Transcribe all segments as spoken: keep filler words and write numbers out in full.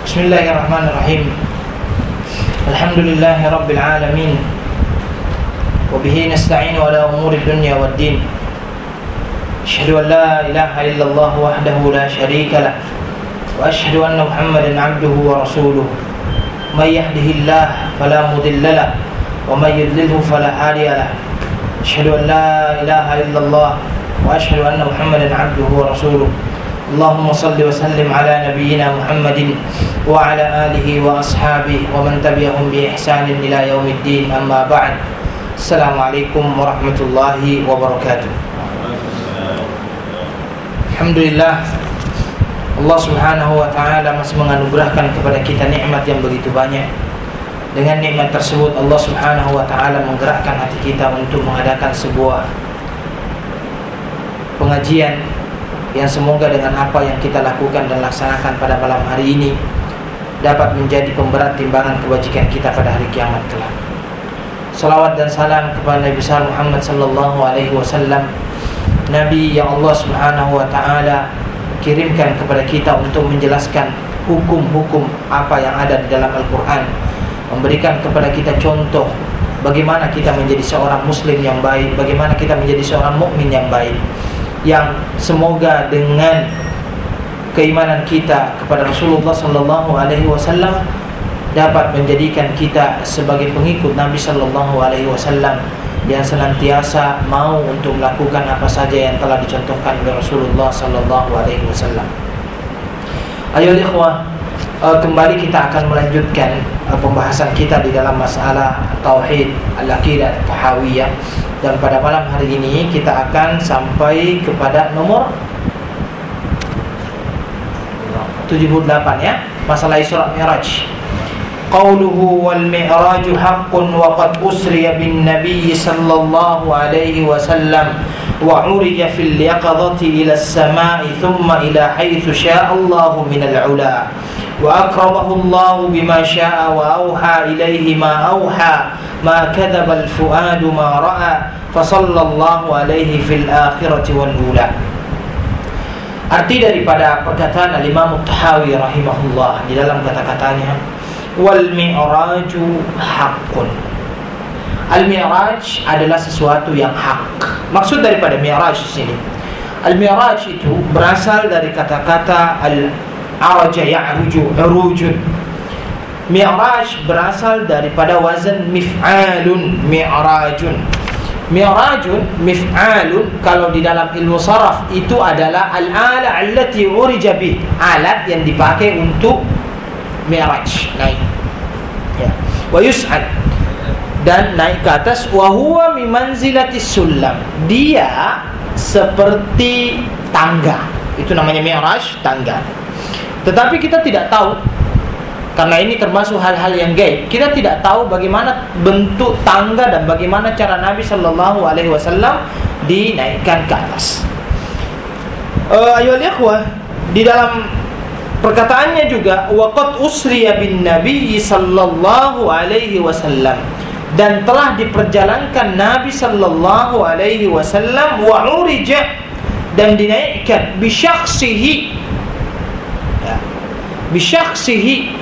Bismillahirrahmanirrahim. Alhamdulillahi rabbil alamin. Wa bihi nasta'inu ala umuri dunya waddin. Asyhadu an la ilaha illallah wahdahu la syarika lah. Wa asyhadu anna Muhammadan 'abduhu wa rasuluh. May yahdihillahu fala mudilla lahu wa may yudlilhu fala hadiya lahu. Asyhadu an la ilaha illallah wa asyhadu anna Muhammadan 'abduhu wa rasuluh. Allahumma salli wa sallim ala nabiyyina Muhammadin wa ala alihi wa ashabihi wa man tabi'ahum bi ihsanin ila yaumiddin, amma ba'd. Assalamualaikum warahmatullahi wabarakatuh. Alhamdulillah, Allah subhanahu wa ta'ala masih menganugerahkan kepada kita nikmat yang begitu banyak. Dengan nikmat tersebut Allah subhanahu wa ta'ala menggerakkan hati kita untuk mengadakan sebuah pengajian yang semoga dengan apa yang kita lakukan dan laksanakan pada malam hari ini dapat menjadi pemberat timbangan kebajikan kita pada hari kiamat kelak. Salawat dan salam kepada Nabi besar Muhammad sallallahu alaihi wasallam, Nabi yang Allah subhanahu wa ta'ala kirimkan kepada kita untuk menjelaskan hukum-hukum apa yang ada di dalam Al-Quran, memberikan kepada kita contoh bagaimana kita menjadi seorang muslim yang baik, bagaimana kita menjadi seorang mukmin yang baik, yang semoga dengan keimanan kita kepada Rasulullah sallallahu alaihi wasallam dapat menjadikan kita sebagai pengikut Nabi sallallahu alaihi wasallam yang senantiasa mau untuk melakukan apa saja yang telah dicontohkan oleh Rasulullah sallallahu alaihi wasallam. Ayo ikhwah, kembali kita akan melanjutkan pembahasan kita di dalam masalah tauhid al-aqidah tahawiyah. Dan pada malam hari ini kita akan sampai kepada nomor tujuh puluh delapan ya, masalah Isra Mi'raj. Qauluhu wal mi'raju haqqun wa qad usriya bin nabiy sallallahu alaihi wasallam wa urija fil yaqadati ila as-sama'i thumma ila haythu syaa Allah min al-'ula wa akramahu Allah bima syaa wa auha ilayhi ma auha ma kadzaba al-fuadu ma ra'a fa sallallahu alaihi fil akhirati wal ula. Arti daripada perkataan al-Imam At-Tahawi rahimahullah di dalam kata-katanya, wal mi'raju haqqun. Al-mi'raj adalah sesuatu yang hak. Maksud daripada mi'raj di sini, al-mi'raj itu berasal dari kata-kata al-araja ya'ruju, urujun. Mi'raj berasal daripada wazan mif'alun, mi'rajun. Mi'rajun, mif'alun, kalau di dalam ilmu saraf itu adalah al-ala allati urija bih, alat yang dipakai untuk mi'raj, naik ya. Wa yus'ad, dan naik ke atas. Wa huwa mi manzilatis sulam, dia seperti tangga. Itu namanya mi'raj, tangga. Tetapi kita tidak tahu, karena ini termasuk hal-hal yang gaib. Kita tidak tahu bagaimana bentuk tangga dan bagaimana cara Nabi sallallahu alaihi wasallam dinaikkan ke atas. Uh, Ayolah ikhwah, di dalam perkataannya juga waqad usriya bin nabiy sallallahu alaihi wasallam, dan telah diperjalankan Nabi sallallahu alaihi wasallam, wa urija, dan dinaikkan bi syakhsihi, ya, bi syakhsihi,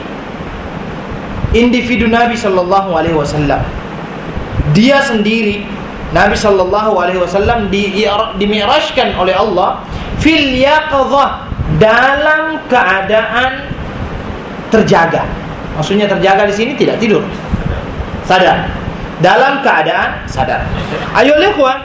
individu Nabi sallallahu alaihi wasallam, dia sendiri Nabi sallallahu alaihi wasallam di dimi'rajkan oleh Allah fil yaqadhah, dalam keadaan terjaga. Maksudnya terjaga di sini tidak tidur, sadar, dalam keadaan sadar. Ayo ikhwan,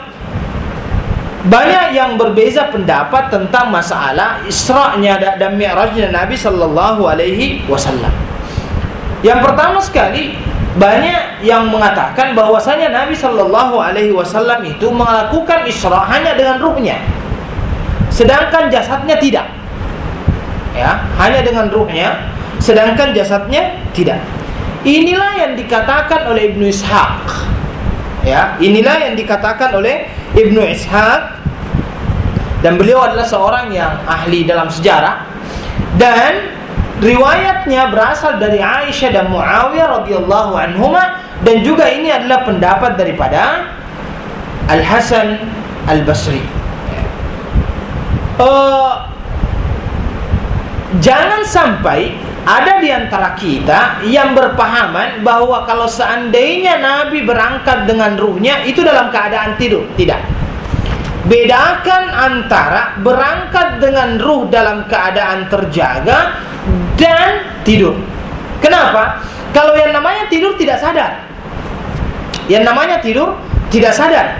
banyak yang berbeza pendapat tentang masalah Isra-nya dan Mi'rajnya Nabi sallallahu alaihi wasallam. Yang pertama sekali, banyak yang mengatakan bahwasanya Nabi sallallahu alaihi wasallam itu melakukan Isra hanya dengan ruhnya, sedangkan jasadnya tidak. Ya, hanya dengan ruhnya, sedangkan jasadnya tidak. Inilah yang dikatakan oleh Ibnu Ishaq. Ya, inilah yang dikatakan oleh Ibnu Ishaq, dan beliau adalah seorang yang ahli dalam sejarah, dan riwayatnya berasal dari Aisyah dan Muawiyah radhiyallahu anhuma, dan juga ini adalah pendapat daripada Al-Hasan Al-Basri. Uh, jangan sampai ada di antara kita yang berpahaman bahwa kalau seandainya Nabi berangkat dengan ruhnya itu dalam keadaan tidur. Tidak. Bedakan antara berangkat dengan ruh dalam keadaan terjaga dan tidur. Kenapa? Kalau yang namanya tidur tidak sadar. Yang namanya tidur tidak sadar.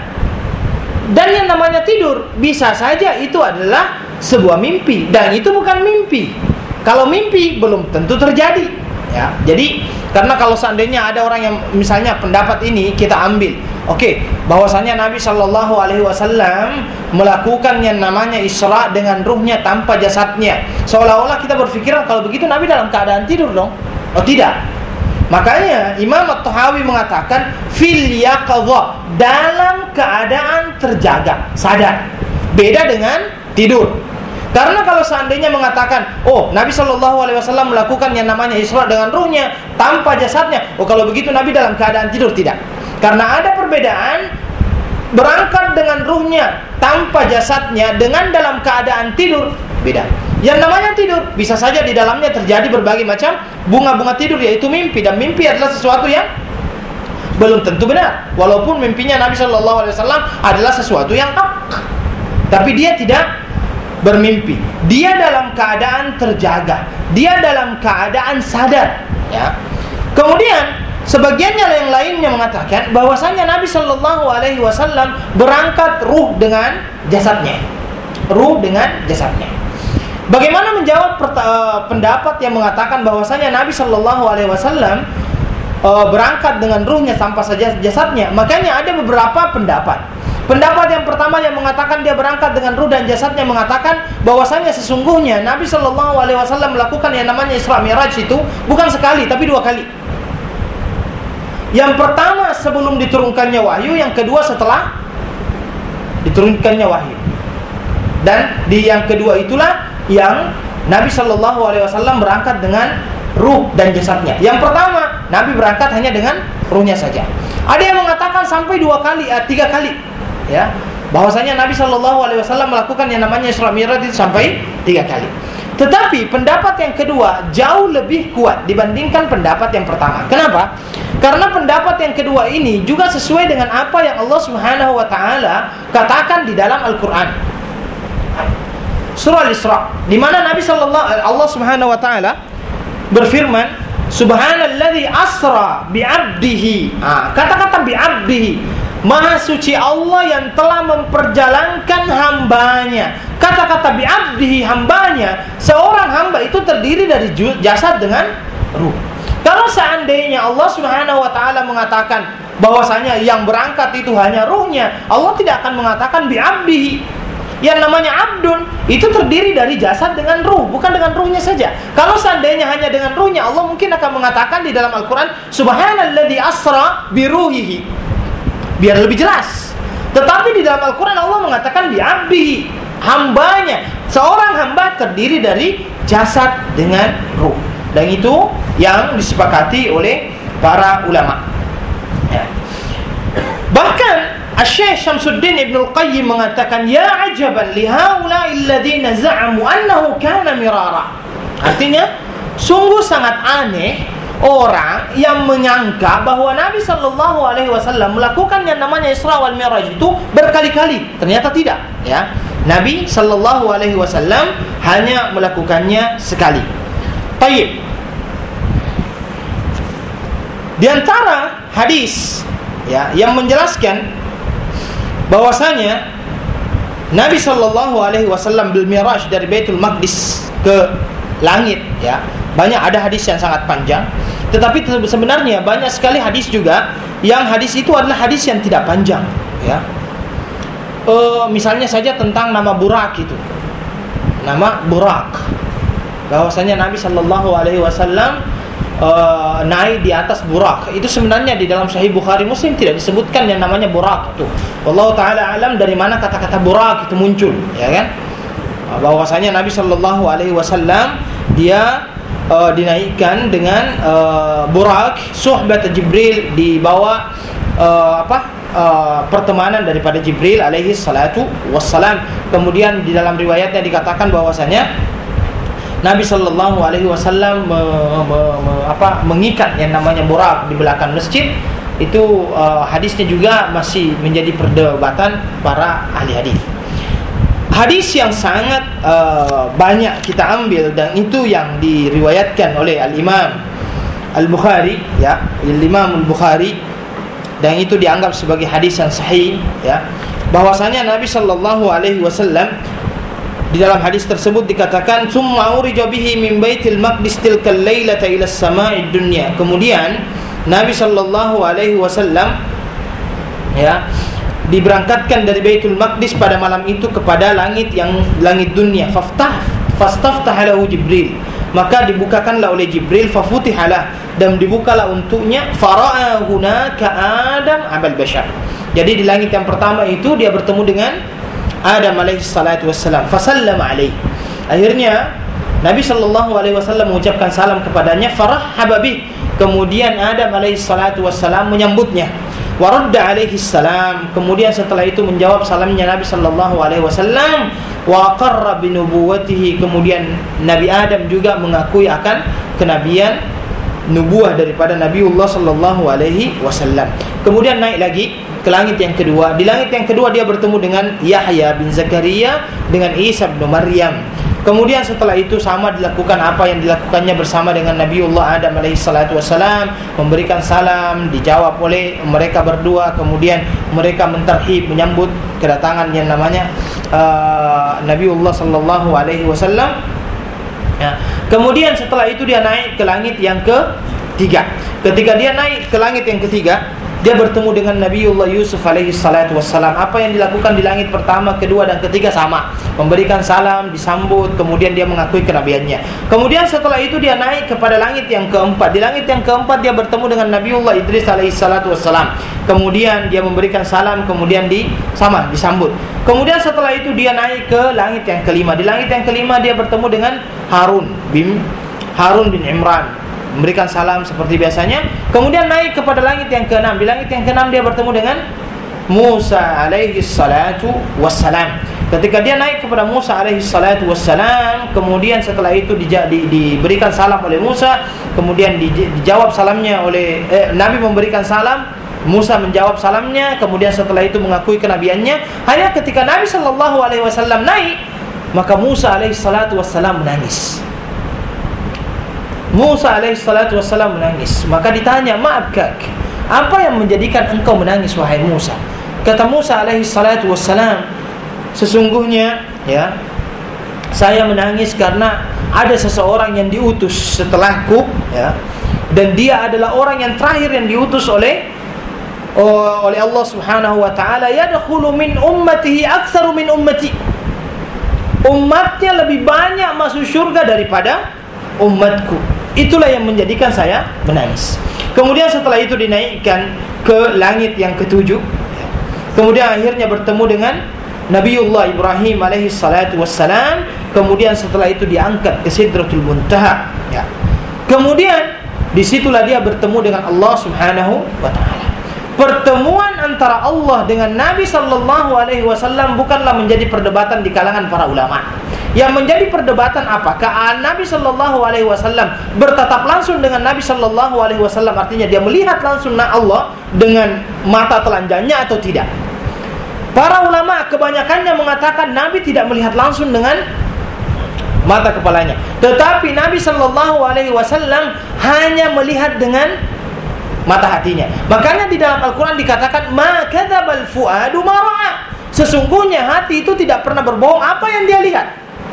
Dan yang namanya tidur bisa saja itu adalah sebuah mimpi, dan itu bukan mimpi. Kalau mimpi belum tentu terjadi, ya. Jadi karena kalau seandainya ada orang yang misalnya pendapat ini kita ambil, oke, okay, bahwasanya Nabi Shallallahu Alaihi Wasallam melakukan yang namanya Isra dengan ruhnya tanpa jasadnya, seolah-olah kita berpikiran kalau begitu Nabi dalam keadaan tidur dong. Oh tidak. Makanya Imam At-Tahawi mengatakan fil yaqadha, dalam keadaan terjaga, sadar. Beda dengan tidur. Karena kalau seandainya mengatakan, oh Nabi Shallallahu Alaihi Wasallam melakukan yang namanya Isra dengan ruhnya tanpa jasadnya, oh kalau begitu Nabi dalam keadaan tidur, tidak. Karena ada perbedaan berangkat dengan ruhnya tanpa jasadnya dengan dalam keadaan tidur, beda. Yang namanya tidur bisa saja di dalamnya terjadi berbagai macam bunga-bunga tidur, yaitu mimpi, dan mimpi adalah sesuatu yang belum tentu benar. Walaupun mimpinya Nabi Shallallahu Alaihi Wasallam adalah sesuatu yang hak, tapi dia tidak bermimpi. Dia dalam keadaan terjaga, dia dalam keadaan sadar, ya. Kemudian sebagiannya yang lainnya mengatakan bahwasanya Nabi Shallallahu Alaihi Wasallam berangkat ruh dengan jasadnya, ruh dengan jasadnya. Bagaimana menjawab perta- pendapat yang mengatakan bahwasanya Nabi Shallallahu Alaihi Wasallam uh, berangkat dengan ruhnya tanpa saja jasadnya? Makanya ada beberapa pendapat. Pendapat yang pertama yang mengatakan dia berangkat dengan ruh dan jasadnya mengatakan bahwasanya sesungguhnya Nabi Shallallahu Alaihi Wasallam melakukan yang namanya Isra Mi'raj itu bukan sekali tapi dua kali. Yang pertama sebelum diturunkannya wahyu, yang kedua setelah diturunkannya wahyu. Dan di yang kedua itulah yang Nabi Shallallahu Alaihi Wasallam berangkat dengan ruh dan jasadnya. Yang pertama Nabi berangkat hanya dengan ruhnya saja. Ada yang mengatakan sampai dua kali, eh, tiga kali. Ya, bahwasanya Nabi Shallallahu Alaihi Wasallam melakukan yang namanya Isra Mi'raj itu sampai tiga kali. Tetapi pendapat yang kedua jauh lebih kuat dibandingkan pendapat yang pertama. Kenapa? Karena pendapat yang kedua ini juga sesuai dengan apa yang Allah Subhanahu Wa Taala katakan di dalam Al-Quran. Surah Al-Isra, di mana Nabi Sallallahu Allah Subhanahu Wa Taala berfirman, Subhanalladzi asra bi'abdihi. Ah, kata-kata bi'abdihi, Maha suci Allah yang telah memperjalankan hambanya. Kata-kata bi'abdihi, hambanya. Seorang hamba itu terdiri dari jasad dengan ruh. Kalau seandainya Allah Subhanahu Wa Taala mengatakan bahwasanya yang berangkat itu hanya ruhnya, Allah tidak akan mengatakan bi'abdihi. Yang namanya abdun itu terdiri dari jasad dengan ruh, bukan dengan ruhnya saja. Kalau seandainya hanya dengan ruhnya, Allah mungkin akan mengatakan di dalam Al-Quran Subhanalladzi asra biruhihi, biar lebih jelas. Tetapi di dalam Al-Quran Allah mengatakan bi'abdihi, hambanya. Seorang hamba terdiri dari jasad dengan ruh. Dan itu yang disepakati oleh para ulama, ya. Bahkan Asy-Syaikh Syamsuddin Ibnu Al-Qayyim mengatakan, ya ajaban li haula'i alladziina za'amu annahu kana mirara. Artinya sungguh sangat aneh orang yang menyangka bahwa Nabi Shallallahu Alaihi Wasallam melakukan yang namanya Isra wal Mi'raj itu berkali-kali. Ternyata tidak, ya. Nabi Shallallahu Alaihi Wasallam hanya melakukannya sekali. Baik. Di antara hadis, ya, yang menjelaskan bahwasanya Nabi Shallallahu Alaihi Wasallam bil Mi'raj dari Baitul Maqdis ke langit, ya, banyak ada hadis yang sangat panjang. Tetapi sebenarnya banyak sekali hadis juga yang hadis itu adalah hadis yang tidak panjang, ya. E, misalnya saja tentang nama Burak itu, nama Burak, bahwasanya Nabi Shallallahu Alaihi Wasallam Uh, naik di atas Burak. Itu sebenarnya di dalam Sahih Bukhari Muslim tidak disebutkan yang namanya Burak itu. Wallahu taala alam dari mana kata-kata Burak itu muncul, ya kan? Uh, bahwasanya Nabi Shallallahu Alaihi Wasallam dia uh, dinaikkan dengan uh, Burak, suhbat Jibril, dibawa uh, apa? Uh, pertemanan daripada Jibril alaihi salatu wassalam. Kemudian di dalam riwayatnya dikatakan bahwasanya Nabi Shallallahu Alaihi Wasallam me, me, me, apa, mengikat yang namanya burak di belakang masjid. Itu uh, hadisnya juga masih menjadi perdebatan para ahli hadis. Hadis yang sangat uh, banyak kita ambil dan itu yang diriwayatkan oleh Al-Imam Al-Bukhari, ya, Al-Imam Al-Bukhari, dan itu dianggap sebagai hadis yang sahih, ya, bahwasanya Nabi Shallallahu Alaihi Wasallam di dalam hadis tersebut dikatakan summa urija bihi min baitil maqdis tilkal lailata ila as-sama'id dunya. Kemudian Nabi Shallallahu Alaihi Wasallam, ya, diberangkatkan dari Baitul Maqdis pada malam itu kepada langit yang langit dunia. Faftah fastaftaha lahu Jibril, maka dibukakanlah oleh Jibril, fafutihalah, dan dibukalah untuknya, fara'a hunaka Adam abal bashar. Jadi di langit yang pertama itu dia bertemu dengan Adam alaihi salatu wassalam, fasallama alaihi. Akhirnya Nabi sallallahu alaihi wasallam mengucapkan salam kepadanya, farahhaba bih. Kemudian Adam alaihi salatu wassalam menyambutnya. Waradda alaihi salam. Kemudian setelah itu menjawab salamnya Nabi sallallahu alaihi wasallam. Wa aqarra bi nubuwwatihi. Kemudian Nabi Adam juga mengakui akan kenabian nubuah daripada Nabiullah sallallahu alaihi wasallam. Kemudian naik lagi ke langit yang kedua. Di langit yang kedua dia bertemu dengan Yahya bin Zakaria dengan Isa bin Maryam. Kemudian setelah itu sama dilakukan apa yang dilakukannya bersama dengan Nabiullah Adam alaihi salatu wassalam, memberikan salam, dijawab oleh mereka berdua. Kemudian mereka mentarhib, menyambut kedatangan yang namanya uh, Nabiullah sallallahu alaihi wasallam. Ya. Kemudian setelah itu dia naik ke langit yang ketiga. Ketika dia naik ke langit yang ketiga, dia bertemu dengan Nabiullah Yusuf alaihi salatu wassalam. Apa yang dilakukan di langit pertama, kedua, dan ketiga sama. Memberikan salam, disambut, kemudian dia mengakui kenabiannya. Kemudian setelah itu dia naik kepada langit yang keempat. Di langit yang keempat dia bertemu dengan Nabiullah Idris alaihi salatu wassalam. Kemudian dia memberikan salam, kemudian di sama disambut. Kemudian setelah itu dia naik ke langit yang kelima. Di langit yang kelima dia bertemu dengan Harun bin Harun bin Imran, memberikan salam seperti biasanya. Kemudian naik kepada langit yang keenam. Di langit yang keenam dia bertemu dengan Musa alaihi salatu wassalam. Ketika dia naik kepada Musa alaihi salatu wassalam, kemudian setelah itu di, di, diberikan salam oleh Musa, kemudian di, dijawab salamnya oleh eh, Nabi memberikan salam, Musa menjawab salamnya, kemudian setelah itu mengakui kenabiannya. Hanya ketika Nabi sallallahu alaihi wasallam naik, maka Musa alaihi salatu wassalam menangis. Musa alaihi salatu wassalam menangis. Maka ditanya, maaf kak, apa yang menjadikan engkau menangis wahai Musa? Kata Musa alaihi salatu wassalam, sesungguhnya ya, saya menangis karena ada seseorang yang diutus setelahku, ya, dan dia adalah orang yang terakhir yang diutus oleh oh, oleh Allah Subhanahu wa taala. Yadkhulu min ummatihi aktsaru min ummati. Umatnya lebih banyak masuk surga daripada umatku. Itulah yang menjadikan saya menangis. Kemudian setelah itu dinaikkan ke langit yang ketujuh. Kemudian akhirnya bertemu dengan Nabiullah Ibrahim alaihi salatu wassalam. Kemudian setelah itu diangkat ke Sidratul Muntaha, ya. Kemudian disitulah dia bertemu dengan Allah Subhanahu wa ta'ala. Pertemuan antara Allah dengan Nabi sallallahu alaihi wasallam bukanlah menjadi perdebatan di kalangan para ulama. Yang menjadi perdebatan apakah Nabi sallallahu alaihi wasallam bertatap langsung dengan Nabi sallallahu alaihi wasallam, artinya dia melihat langsung Allah dengan mata telanjangnya atau tidak. Para ulama kebanyakannya mengatakan Nabi tidak melihat langsung dengan mata kepalanya, tetapi Nabi sallallahu alaihi wasallam hanya melihat dengan mata hatinya. Makanya di dalam Al-Quran dikatakan ma kadzabal fuadu ma ra'a. Sesungguhnya hati itu tidak pernah berbohong apa yang dia lihat.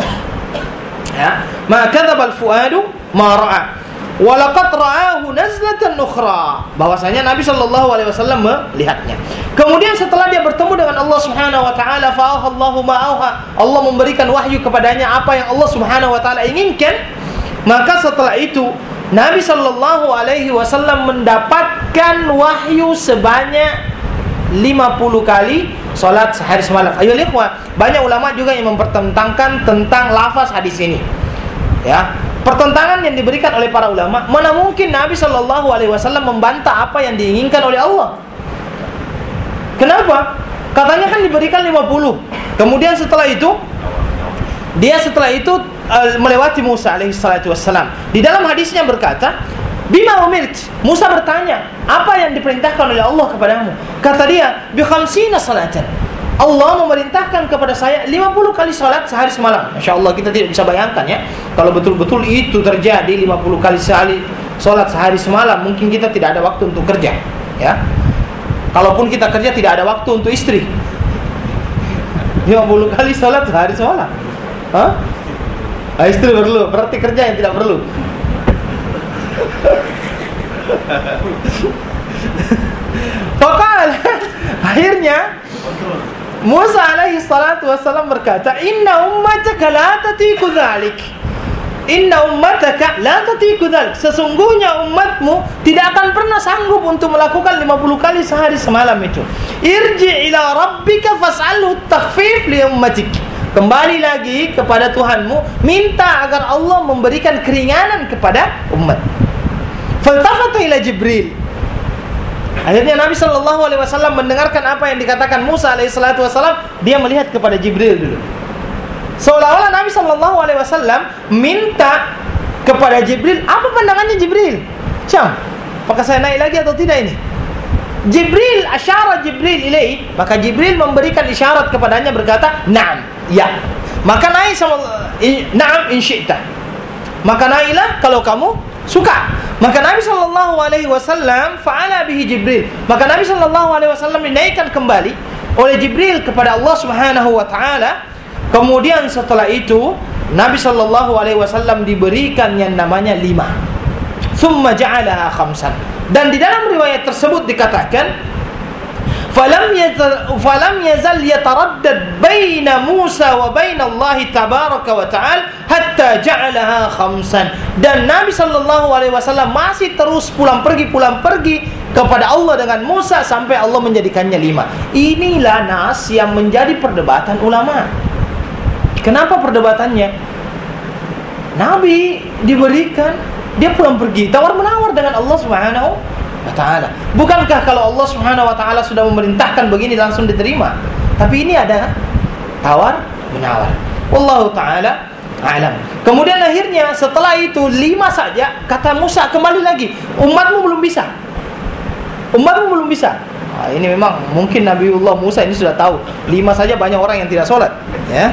Ya, ma kadzabal fuadu ma ra'a. Wa laqad ra'ahu nazlatan ukhra. Bahwasanya Nabi sallallahu alaihi wasallam melihatnya. Kemudian setelah dia bertemu dengan Allah Subhanahu wa taala, fa Allahu ma auha. Allah memberikan wahyu kepadanya apa yang Allah Subhanahu wa taala inginkan. Maka setelah itu Nabi sallallahu alaihi wasallam mendapatkan wahyu sebanyak lima puluh kali salat sehari semalam. Ayo ikhwah, banyak ulama juga yang mempertentangkan tentang lafaz hadis ini. Ya, pertentangan yang diberikan oleh para ulama, mana mungkin Nabi sallallahu alaihi wasallam membantah apa yang diinginkan oleh Allah? Kenapa? Katanya kan diberikan lima puluh. Kemudian setelah itu dia setelah itu uh, melewati Musa alaihi salatu wassalam. Di dalam hadisnya berkata, bima umirt, Musa bertanya, apa yang diperintahkan oleh Allah kepadamu? Kata dia, bi khamsina salatan, Allah memerintahkan kepada saya lima puluh kali salat sehari semalam. Masya Allah, kita tidak bisa bayangkan ya, kalau betul-betul itu terjadi lima puluh kali sehari salat sehari semalam, mungkin kita tidak ada waktu untuk kerja ya. Kalaupun kita kerja, tidak ada waktu untuk istri. lima puluh kali salat sehari semalam. Hah? Ah, istri perlu, berarti kerja yang tidak perlu. Fakal akhirnya Musa alaihi salatu wassalam berkata, inna ummataka la tatiku dhalik, inna ummataka la tatiku dhalik, sesungguhnya umatmu tidak akan pernah sanggup untuk melakukan lima puluh kali sehari semalam itu. Irji ila rabbika fas'alhu takhfif li ummatik, kembali lagi kepada Tuhanmu, minta agar Allah memberikan keringanan kepada umat. Faltafata ila Jibril, akhirnya Nabi sallallahu alaihi wasallam mendengarkan apa yang dikatakan Musa alaihi salatu wasallam. Dia melihat kepada Jibril dulu, seolah-olah Nabi sallallahu alaihi wasallam minta kepada Jibril, apa pandangannya Jibril? Cam, apakah saya naik lagi atau tidak ini? Jibril, asyara Jibril ilaih, maka Jibril memberikan isyarat kepadanya berkata, na'am, ya. Maka naik sama, na'am in syi'ta, maka naiklah kalau kamu suka. Maka Nabi sallallahu alaihi wasallam fa'ala bihi Jibril, maka Nabi sallallahu alaihi wasallam dinaikkan kembali oleh Jibril kepada Allah Subhanahu wa taala. Kemudian setelah itu Nabi sallallahu alaihi wasallam diberikan yang namanya lima. Tsumma ja'alaha khamsan. Dan di dalam riwayat tersebut dikatakan, falam yazal falam yazal yataraddad baina Musa wa baina Allah tabaraka wa ta'ala hatta ja'alaha khamsan. Dan Nabi sallallahu alaihi wasallam masih terus pulang pergi pulang pergi kepada Allah dengan Musa sampai Allah menjadikannya lima. Inilah nas yang menjadi perdebatan ulama. Kenapa perdebatannya? Nabi diberikan, dia pulang pergi tawar menawar dengan Allah Subhanahu wa ta'ala. Bukankah kalau Allah Subhanahu wa ta'ala sudah memerintahkan begini langsung diterima? Tapi ini ada tawar menawar. Wallahu ta'ala alam. Kemudian akhirnya setelah itu lima saja, kata Musa, kembali lagi, umatmu belum bisa, umatmu belum bisa. Nah, ini memang mungkin Nabiullah Musa ini sudah tahu, lima saja banyak orang yang tidak sholat ya.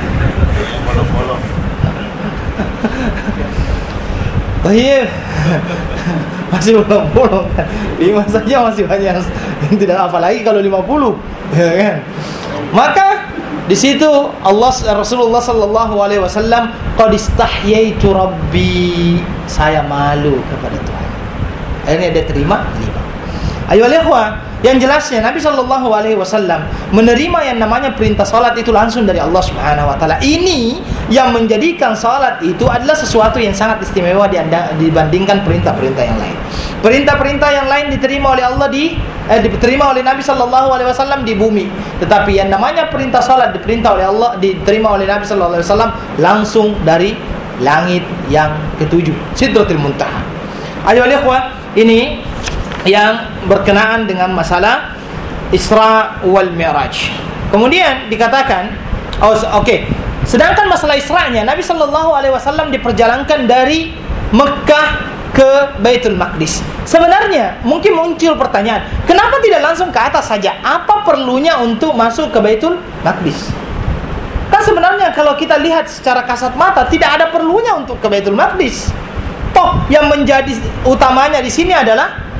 Baik, masih bolong-bolong kan, lima saja masih banyak yang tidak, apalagi kalau lima puluh ya kan. Maka di situ Allah Rasulullah sallallahu alaihi wasallam, qad istahyaitu rabbi, saya malu kepada Tuhan. Akhirnya dia terima lima. Ayo ikhwah, yang jelasnya Nabi sallallahu alaihi wasallam menerima yang namanya perintah salat itu langsung dari Allah Subhanahu wa taala. Ini yang menjadikan salat itu adalah sesuatu yang sangat istimewa dibandingkan perintah-perintah yang lain. Perintah-perintah yang lain diterima oleh Allah di eh, diterima oleh Nabi sallallahu alaihi wasallam di bumi, tetapi yang namanya perintah salat diperintah oleh Allah, diterima oleh Nabi sallallahu alaihi wasallam langsung dari langit yang ketujuh, Sidratul Muntaha. Ayo ikhwah, ini yang berkenaan dengan masalah Isra wal Mi'raj. Kemudian dikatakan, oh oke, okay. Sedangkan masalah Isra-nya, Nabi sallallahu alaihi wasallam diperjalankan dari Mekah ke Baitul Maqdis. Sebenarnya mungkin muncul pertanyaan, kenapa tidak langsung ke atas saja? Apa perlunya untuk masuk ke Baitul Maqdis? Kan sebenarnya kalau kita lihat secara kasat mata tidak ada perlunya untuk ke Baitul Maqdis. Toh yang menjadi utamanya di sini adalah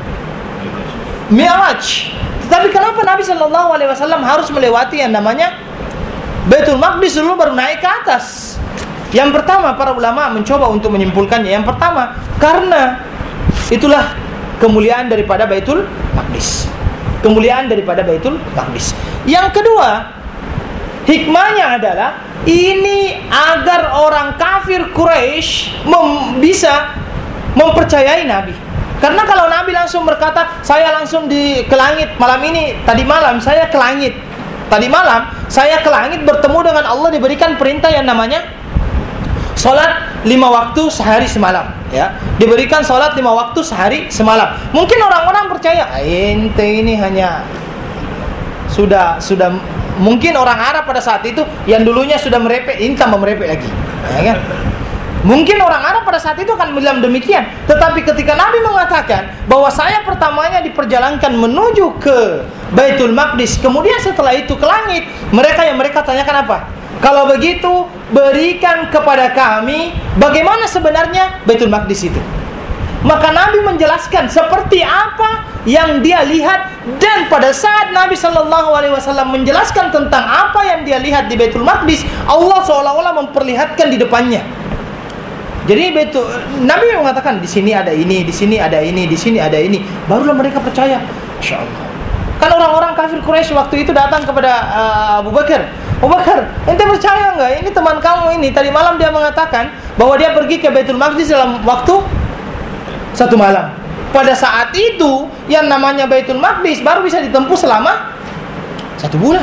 Mi'raj. Tapi kenapa Nabi sallallahu alaihi wasallam harus melewati yang namanya Baitul Maqdis dulu baru naik ke atas? Yang pertama, para ulama mencoba untuk menyimpulkannya. Yang pertama, karena itulah kemuliaan daripada Baitul Maqdis. Kemuliaan daripada Baitul Maqdis. Yang kedua, hikmahnya adalah ini agar orang kafir Quraisy mem- bisa mempercayai Nabi. Karena kalau Nabi langsung berkata, saya langsung di ke langit malam ini, tadi malam saya ke langit, tadi malam saya ke langit bertemu dengan Allah, diberikan perintah yang namanya sholat lima waktu sehari semalam, ya, diberikan sholat lima waktu sehari semalam. Mungkin orang-orang percaya, ente ini hanya sudah sudah mungkin orang Arab pada saat itu yang dulunya sudah merepek, ini tambah merepek lagi, ya kan? Mungkin orang Arab pada saat itu akan bilang demikian. Tetapi ketika Nabi mengatakan bahwa saya pertamanya diperjalankan menuju ke Baitul Maqdis, kemudian setelah itu ke langit, mereka yang mereka tanyakan apa? Kalau begitu, berikan kepada kami bagaimana sebenarnya Baitul Maqdis itu. Maka Nabi menjelaskan seperti apa yang dia lihat, dan pada saat Nabi Shallallahu Alaihi Wasallam menjelaskan tentang apa yang dia lihat di Baitul Maqdis, Allah seolah-olah memperlihatkan di depannya. Jadi betul, Nabi mengatakan di sini ada ini, di sini ada ini, di sini ada ini. Barulah mereka percaya. Masya Allah. Kan orang-orang kafir Quraisy waktu itu datang kepada uh, Abu Bakar. Abu Bakar, ente percaya nggak? Ini teman kamu ini tadi malam dia mengatakan bahwa dia pergi ke Baitul Maqdis dalam waktu satu malam. Pada saat itu yang namanya Baitul Maqdis baru bisa ditempuh selama satu bulan.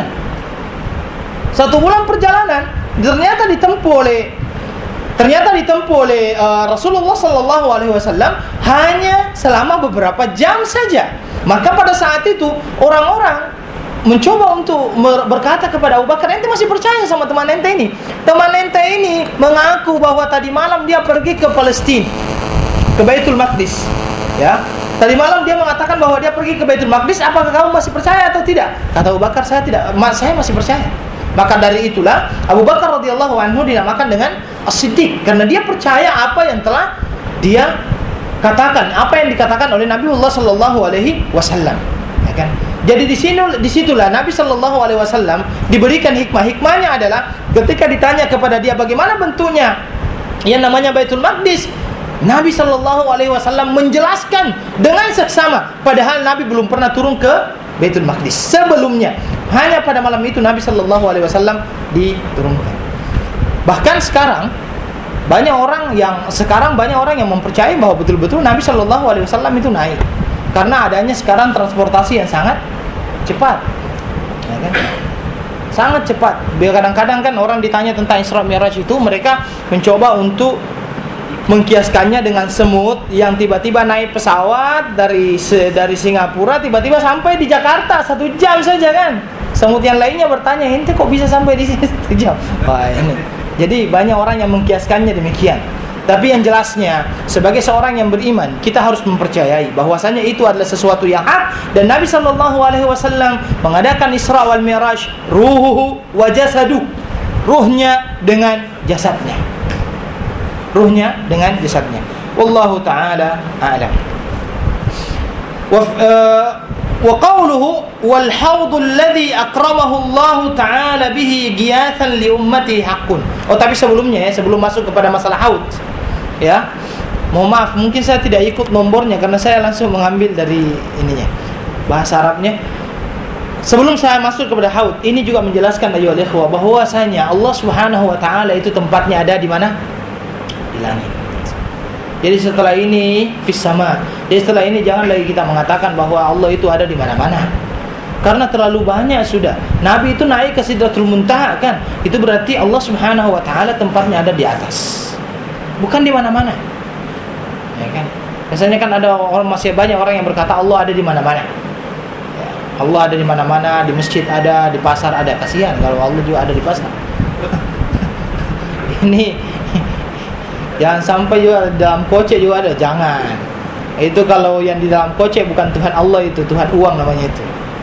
Satu bulan perjalanan ternyata ditempuh oleh Ternyata ditempuh oleh uh, Rasulullah Sallallahu Alaihi Wasallam hanya selama beberapa jam saja. Maka pada saat itu orang-orang mencoba untuk berkata kepada Abu Bakar, ente masih percaya sama teman ente ini? Teman ente ini mengaku bahwa tadi malam dia pergi ke Palestina, ke Baitul Maqdis. Ya, tadi malam dia mengatakan bahwa dia pergi ke Baitul Maqdis. Apakah kamu masih percaya atau tidak? Kata Abu Bakar, saya tidak, saya masih percaya. Maka dari itulah Abu Bakar radhiyallahu anhu dinamakan dengan As-Siddiq, karena dia percaya apa yang telah dia katakan, apa yang dikatakan oleh Nabiullah sallallahu alaihi wasallam, ya kan? Jadi di sini di situlah Nabi sallallahu alaihi wasallam diberikan hikmah. Hikmahnya adalah ketika ditanya kepada dia bagaimana bentuknya yang namanya Baitul Maqdis, Nabi sallallahu alaihi wasallam menjelaskan dengan seksama, padahal Nabi belum pernah turun ke Baitul Maqdis sebelumnya. Hanya pada malam itu Nabi Shallallahu Alaihi Wasallam diturunkan. Bahkan sekarang banyak orang yang sekarang banyak orang yang mempercayai bahwa betul-betul Nabi Shallallahu Alaihi Wasallam itu naik, karena adanya sekarang transportasi yang sangat cepat, ya kan? Sangat cepat. Kadang-kadang kan orang ditanya tentang Isra Mi'raj itu, mereka mencoba untuk mengkiaskannya dengan semut yang tiba-tiba naik pesawat dari dari Singapura tiba-tiba sampai di Jakarta satu jam saja kan. Semut yang lainnya bertanya, ente kok bisa sampai di sini satu jam? Wah, ini. Jadi banyak orang yang mengkiaskannya demikian. Tapi yang jelasnya, sebagai seorang yang beriman, kita harus mempercayai bahwasanya itu adalah sesuatu yang hak, dan Nabi Shallallahu Alaihi Wasallam mengadakan Isra wal Mi'raj, ruhuhu wa jasadu, ruhnya dengan jasadnya. Ruhnya dengan jasadnya. Wallahu ta'ala a'lam. Wa uh, wa qawluhu wal haudul ladzi akramahu Allah ta'ala bihi giyathan li ummati haqqun. Oh, tapi sebelumnya ya, sebelum masuk kepada masalah haud, ya. Mohon maaf, mungkin saya tidak ikut nombornya karena saya langsung mengambil dari ininya, bahasa Arabnya. Sebelum saya masuk kepada haud, ini juga menjelaskan ayyuhal ikhwah bahwasanya Allah Subhanahu wa taala itu tempatnya ada di mana? Di langit. Jadi setelah ini fis sama. Jadi setelah ini jangan lagi kita mengatakan bahwa Allah itu ada di mana-mana. Karena terlalu banyak sudah. Nabi itu naik ke Sidratul Muntaha kan? Itu berarti Allah Subhanahu wa taala tempatnya ada di atas. Bukan di mana-mana. Ya kan? Biasanya kan ada orang, masih banyak orang yang berkata Allah ada di mana-mana. Ya, Allah ada di mana-mana, di masjid ada, di pasar ada. Kasihan kalau Allah juga ada di pasar. Ini jangan sampai juga dalam kocek juga ada, jangan. Itu kalau yang di dalam kocek bukan Tuhan Allah, itu Tuhan uang namanya itu.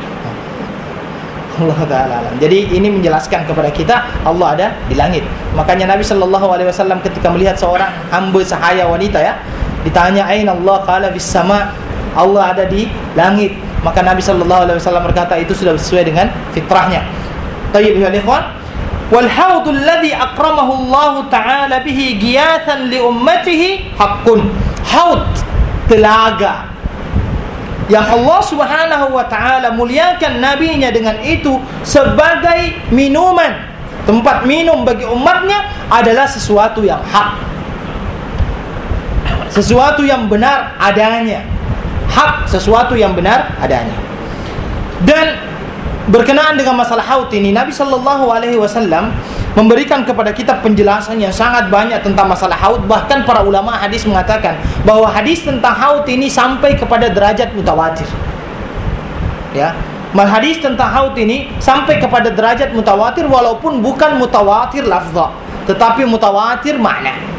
Allah Ta'ala alam. Jadi ini menjelaskan kepada kita Allah ada di langit. Makanya Nabi Sallallahu Alaihi Wasallam ketika melihat seorang hamba sahaya wanita, ya, ditanya aina Allah, qala bis sama, Allah ada di langit. Maka Nabi Sallallahu Alaihi Wasallam berkata itu sudah sesuai dengan fitrahnya. Tayyib ya ikhwan. Wal haudul ladzi akramahu Allah Ta'ala bihi giyathan li ummatihi haqqun. Haud, telaga yang Allah Subhanahu wa taala muliakan nabinya dengan itu sebagai minuman, tempat minum bagi umatnya, adalah sesuatu yang hak, sesuatu yang benar adanya. Hak, sesuatu yang benar adanya. Dan berkenaan dengan masalah haud ini, Nabi Sallallahu Alaihi Wasallam memberikan kepada kita penjelasan yang sangat banyak tentang masalah haud. Bahkan para ulama hadis mengatakan bahwa hadis tentang haud ini sampai kepada derajat mutawatir. Ya, hadis tentang haud ini sampai kepada derajat mutawatir, walaupun bukan mutawatir lafza, tetapi mutawatir makna.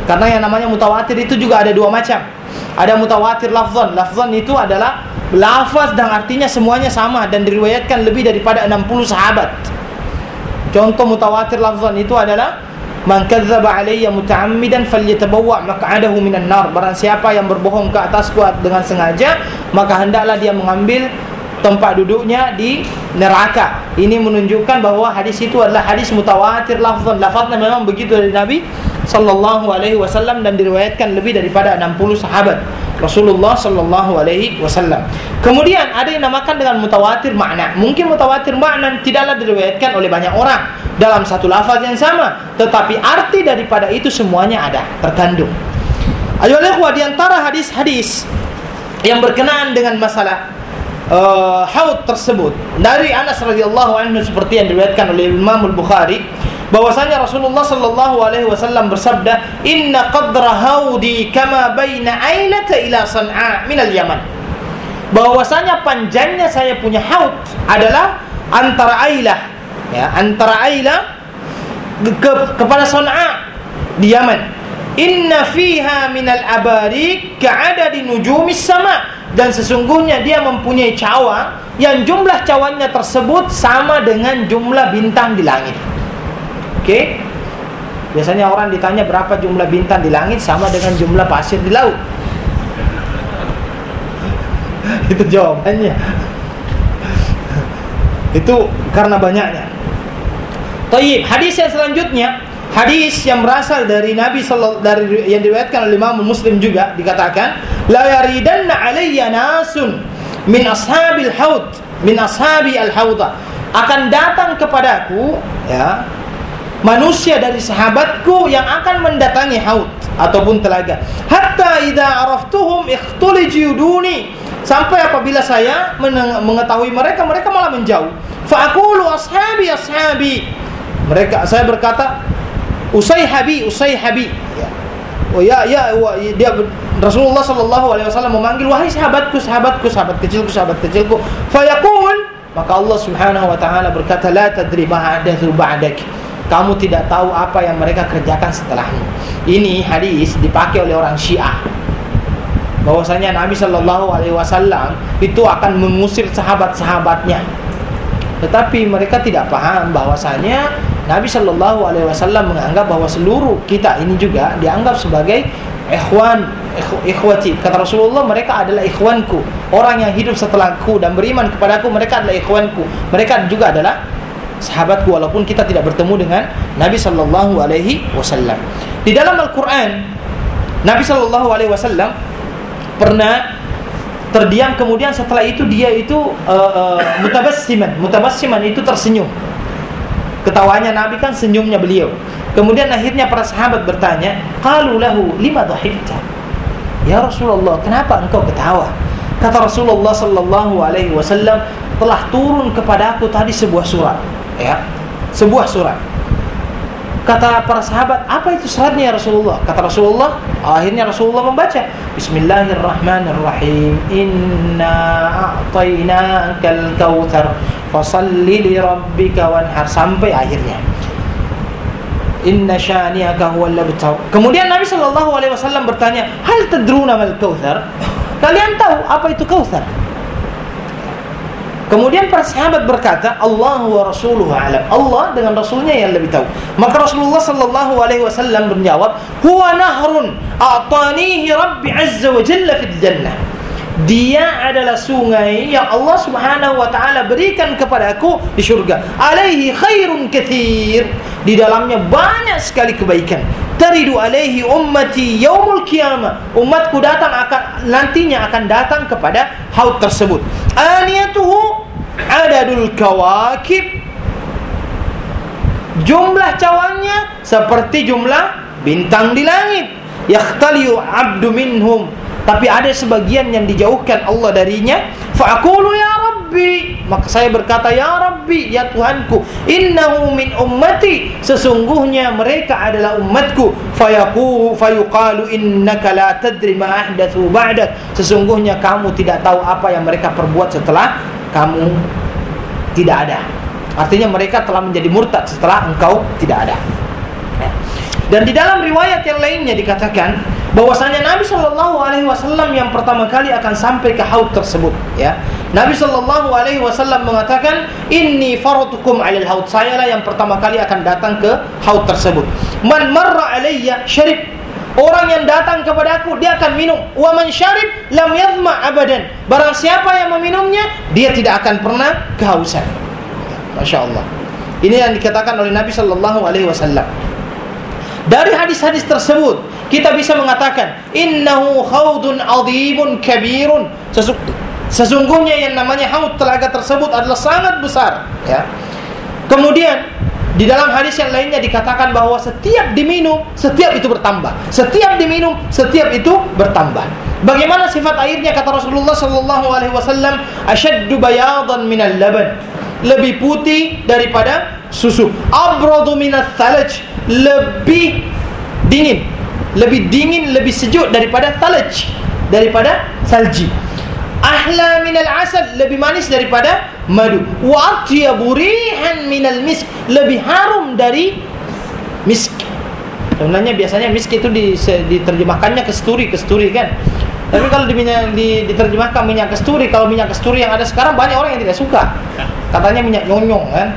Karena yang namanya mutawatir itu juga ada dua macam. Ada mutawatir lafzan. Lafzan itu adalah lafaz dan artinya semuanya sama dan diriwayatkan lebih daripada enam puluh sahabat. Contoh mutawatir lafzan itu adalah man kadzdzaba alayya muta'ammidan falyatabawwa maq'adahu minan nar. Barang siapa yang berbohong ke atasku dengan sengaja, maka hendaklah dia mengambil tempat duduknya di neraka. Ini menunjukkan bahwa hadis itu adalah hadis mutawatir lafzan. Lafaznya memang begitu dari Nabi sallallahu alaihi wasallam dan diriwayatkan lebih daripada enam puluh sahabat Rasulullah sallallahu alaihi wasallam. Kemudian ada yang dinamakan dengan mutawatir makna. Mungkin mutawatir makna tidaklah diriwayatkan oleh banyak orang dalam satu lafaz yang sama, tetapi arti daripada itu semuanya ada terkandung. Ayolah ikhwah, di antara hadis-hadis yang berkenaan dengan masalah Uh, haud tersebut dari Anas radhiyallahu anhu seperti yang diriwayatkan oleh Imam Al-Bukhari, bahwasanya Rasulullah sallallahu alaihi wasallam bersabda, "Inna qadra haudi kama baina Ailata ila San'a min al-Yaman." Bahwasanya panjangnya saya punya haud adalah antara Ailah, ya, antara Ailah ke, kepada San'a di Yaman. Inna fiha minal abarik ka'adadi nujumis sama. Dan sesungguhnya dia mempunyai cawan yang jumlah cawannya tersebut sama dengan jumlah bintang di langit. Oke? Okay? Biasanya orang ditanya berapa jumlah bintang di langit, sama dengan jumlah pasir di laut. Itu jawabannya. Itu karena banyaknya. Tayyib, hadis yang selanjutnya, hadis yang berasal dari Nabi sallallahu dari yang diriwayatkan oleh Imam Muslim juga, dikatakan, la yaridanna alayya nasun min ashabil haud min ashabi al-haudah, akan datang kepadaku, ya, manusia dari sahabatku yang akan mendatangi haud ataupun telaga, hatta idza araftuhum ikhtulijuduni, sampai apabila saya mengetahui mereka, mereka malah menjauh. Fa aqulu ashabi ashabi, mereka, saya berkata, Usayhabi, Usayhabi, ya. Oh ya, ya, dia Rasulullah sallallahu alaihi wasallam memanggil, wahai sahabatku, sahabatku, sahabat kecilku, sahabat kecilku. Fayaqul, maka Allah Subhanahu wa taala berkata, la tadri ma hadatsu ba'dak, kamu tidak tahu apa yang mereka kerjakan setelahmu. Ini hadis dipakai oleh orang Syiah, bahwasanya Nabi sallallahu alaihi wasallam itu akan mengusir sahabat-sahabatnya. Tetapi mereka tidak paham bahwasanya Nabi Shallallahu Alaihi Wasallam menganggap bahwa seluruh kita ini juga dianggap sebagai ikhwan, ikhwati. Kata Rasulullah, mereka adalah ikhwanku, orang yang hidup setelahku dan beriman kepadaku, mereka adalah ikhwanku, mereka juga adalah sahabatku, walaupun kita tidak bertemu dengan Nabi Shallallahu Alaihi Wasallam. Di dalam Al-Quran, Nabi Shallallahu Alaihi Wasallam pernah terdiam, kemudian setelah itu dia itu uh, uh, mutabassiman, mutabassiman itu tersenyum. Ketawanya Nabi kan senyumnya beliau. Kemudian akhirnya para sahabat bertanya, qalu lahu lima dhahikta, ya Rasulullah, kenapa engkau ketawa? Kata Rasulullah sallallahu alaihi wasallam, telah turun kepadaku tadi sebuah surat, ya, sebuah surat. Kata para sahabat, apa itu suratnya ya Rasulullah? Kata Rasulullah, akhirnya Rasulullah membaca, Bismillahirrahmanirrahim, Inna a'tainakal kautsar fasalli li rabbika wanhar, sampai akhirnya Inna syani'aka huwal abtar. Kemudian Nabi sallallahu alaihi wasallam bertanya, hal tadruna mal kautsar? Kalian tahu apa itu kautsar? Kemudian para sahabat berkata, Allah wa rasuluhu a'lam, Allah dengan rasulnya yang lebih tahu. Maka Rasulullah sallallahu alaihi wasallam menjawab, huwa nahrun a'tanihi rabbi azza wa jalla fil jannah. Dia adalah sungai yang Allah Subhanahu wa taala berikan kepadaku di surga. Alaihi khairun katsir, di dalamnya banyak sekali kebaikan. Taridu alaihi ummati yaumul qiyamah, umatku datang akan nantinya akan datang kepada haud tersebut. Aniyatuhu adadul kawakib, jumlah cawannya seperti jumlah bintang di langit. Yakhtaliu abdu minhum, tapi ada sebagian yang dijauhkan Allah darinya. Fa aqulu ya Rabbi, maka saya berkata, ya Rabbi, ya Tuhanku, innahu min ummati, sesungguhnya mereka adalah umatku. Fayaqu fayuqalu innaka la tadri ma ahdatsu ba'dak, sesungguhnya kamu tidak tahu apa yang mereka perbuat setelah kamu tidak ada. Artinya mereka telah menjadi murtad setelah engkau tidak ada. Dan di dalam riwayat yang lainnya dikatakan bahwasanya Nabi Shallallahu Alaihi Wasallam yang pertama kali akan sampai ke haud tersebut. Ya, Nabi Shallallahu Alaihi Wasallam mengatakan, Inni faratukum alal haud. Saya lah yang pertama kali akan datang ke haud tersebut. Man marra alayya syarib. Orang yang datang kepada aku, dia akan minum. Wa man syarib lam yadhma abadan. Barang siapa yang meminumnya, dia tidak akan pernah kehausan. Masya Allah. Ini yang dikatakan oleh Nabi Shallallahu Alaihi Wasallam. Dari hadis-hadis tersebut kita bisa mengatakan innahu khaudun adhibun kabirun. Sesungguhnya yang namanya haud telaga tersebut adalah sangat besar, ya. Kemudian di dalam hadis yang lainnya dikatakan bahwa setiap diminum, setiap itu bertambah. Setiap diminum, setiap itu bertambah. Bagaimana sifat airnya? Kata Rasulullah sallallahu alaihi wasallam, ashaddu bayadan minal laban. Lebih putih daripada susu. Abradu minat thalaj. Lebih dingin. Lebih dingin, lebih sejuk daripada thalaj, daripada salji. Ahla minal asal. Lebih manis daripada madu. Wa atyabu rihan minal misk. Lebih harum dari misk. Sebenarnya biasanya misk itu diterjemahkannya kesturi, kesturi kan. Tapi kalau di, di, diterjemahkan minyak kesturi, kalau minyak kesturi yang ada sekarang banyak orang yang tidak suka. Katanya minyak nyonyong kan.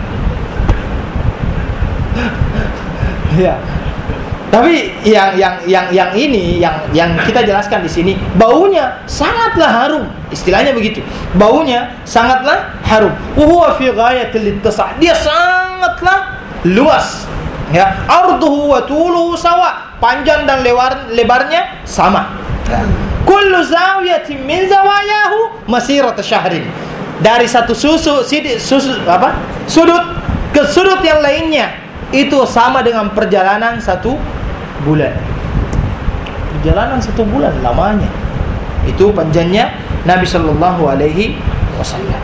Ya. Tapi yang yang yang yang ini yang yang kita jelaskan di sini, baunya sangatlah harum. Istilahnya begitu. Baunya sangatlah harum. Wa huwa fi ghayatil ittisa'. Dia sangatlah luas. Ya, arduhu wa tuluhu sawa. Panjang dan lebar, lebarnya sama. Ya. Kullu zawiyatin min zawayahu masirat syahrin. Dari satu susu, susu apa? Sudut ke sudut yang lainnya itu sama dengan perjalanan satu bulan. Perjalanan satu bulan lamanya. Itu panjangnya Nabi Shallallahu Alaihi Wasallam.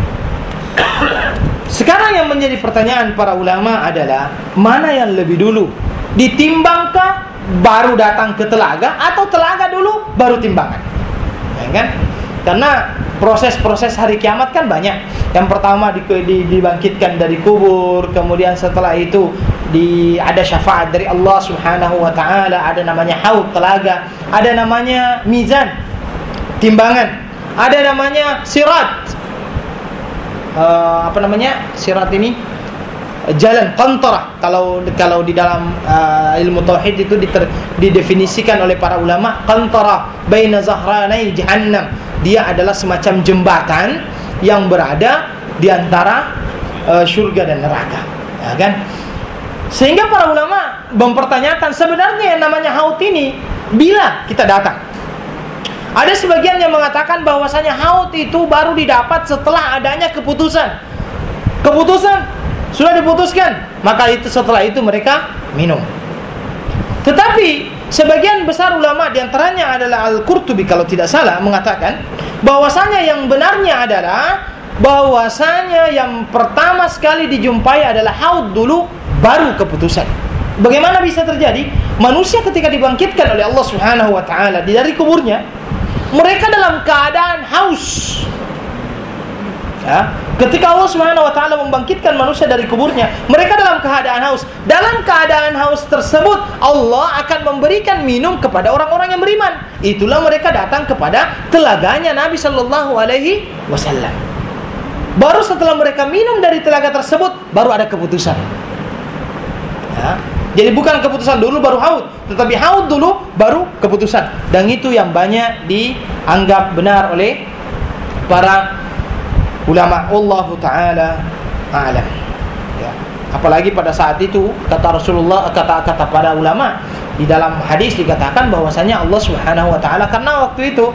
Sekarang yang menjadi pertanyaan para ulama adalah mana yang lebih dulu, ditimbangkah baru datang ke telaga atau telaga dulu baru timbangan? Ya kan? Karena proses-proses hari kiamat kan banyak. Yang pertama di, di, dibangkitkan dari kubur, kemudian setelah itu di ada syafaat dari Allah Subhanahu wa taala, ada namanya haud telaga, ada namanya mizan timbangan, ada namanya sirat. Uh, apa namanya? Sirat ini jalan qantarah. Kalau kalau di dalam uh, ilmu tauhid itu diter, didefinisikan oleh para ulama, qantarah baina zahranai jahannam. Dia adalah semacam jembatan yang berada di antara uh, surga dan neraka, ya kan? Sehingga para ulama mempertanyakan sebenarnya yang namanya haud ini bila kita datang. Ada sebagian yang mengatakan bahwasanya haud itu baru didapat setelah adanya keputusan. Keputusan sudah diputuskan, maka itu setelah itu mereka minum. Tetapi sebagian besar ulama, diantaranya adalah Al-Qurtubi kalau tidak salah, mengatakan bahwasanya yang benarnya adalah bahwasanya yang pertama sekali dijumpai adalah haud dulu, baru keputusan. Bagaimana bisa terjadi? Manusia ketika dibangkitkan oleh Allah Subhanahu wa taala dari kuburnya, mereka dalam keadaan haus. Ya, ketika Allah Subhanahu wa taala membangkitkan manusia dari kuburnya, mereka dalam keadaan haus. Dalam keadaan haus tersebut, Allah akan memberikan minum kepada orang-orang yang beriman. Itulah mereka datang kepada telaganya Nabi sallallahu alaihi wasallam. Baru setelah mereka minum dari telaga tersebut, baru ada keputusan. Ya, jadi bukan keputusan dulu baru haud, tetapi haud dulu baru keputusan. Dan itu yang banyak dianggap benar oleh para ulama. Allah Ta'ala a'lam. Ya. Apalagi pada saat itu kata Rasulullah, kata-kata para ulama di dalam hadis dikatakan bahwasanya Allah Subhanahu wa taala, karena waktu itu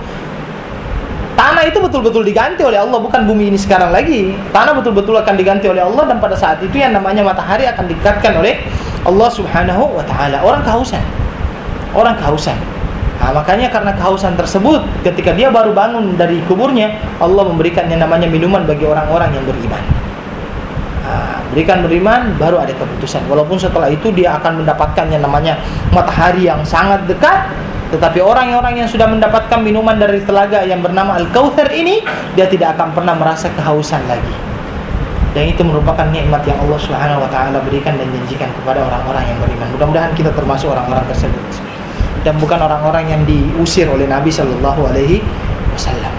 tanah itu betul-betul diganti oleh Allah, bukan bumi ini sekarang lagi. Tanah betul-betul akan diganti oleh Allah, dan pada saat itu yang namanya matahari akan didekatkan oleh Allah Subhanahu wa taala. Orang kehausan. Orang kehausan. Nah, makanya karena kehausan tersebut, ketika dia baru bangun dari kuburnya, Allah memberikan yang namanya minuman bagi orang-orang yang beriman. Nah, berikan beriman, baru ada keputusan. Walaupun setelah itu dia akan mendapatkan yang namanya matahari yang sangat dekat, tetapi orang-orang yang sudah mendapatkan minuman dari telaga yang bernama Al-Kautsar ini, dia tidak akan pernah merasa kehausan lagi. Dan itu merupakan nikmat yang Allah Subhanahu wa taala berikan dan janjikan kepada orang-orang yang beriman. Mudah-mudahan kita termasuk orang-orang tersebut dan bukan orang-orang yang diusir oleh Nabi sallallahu alaihi wasallam.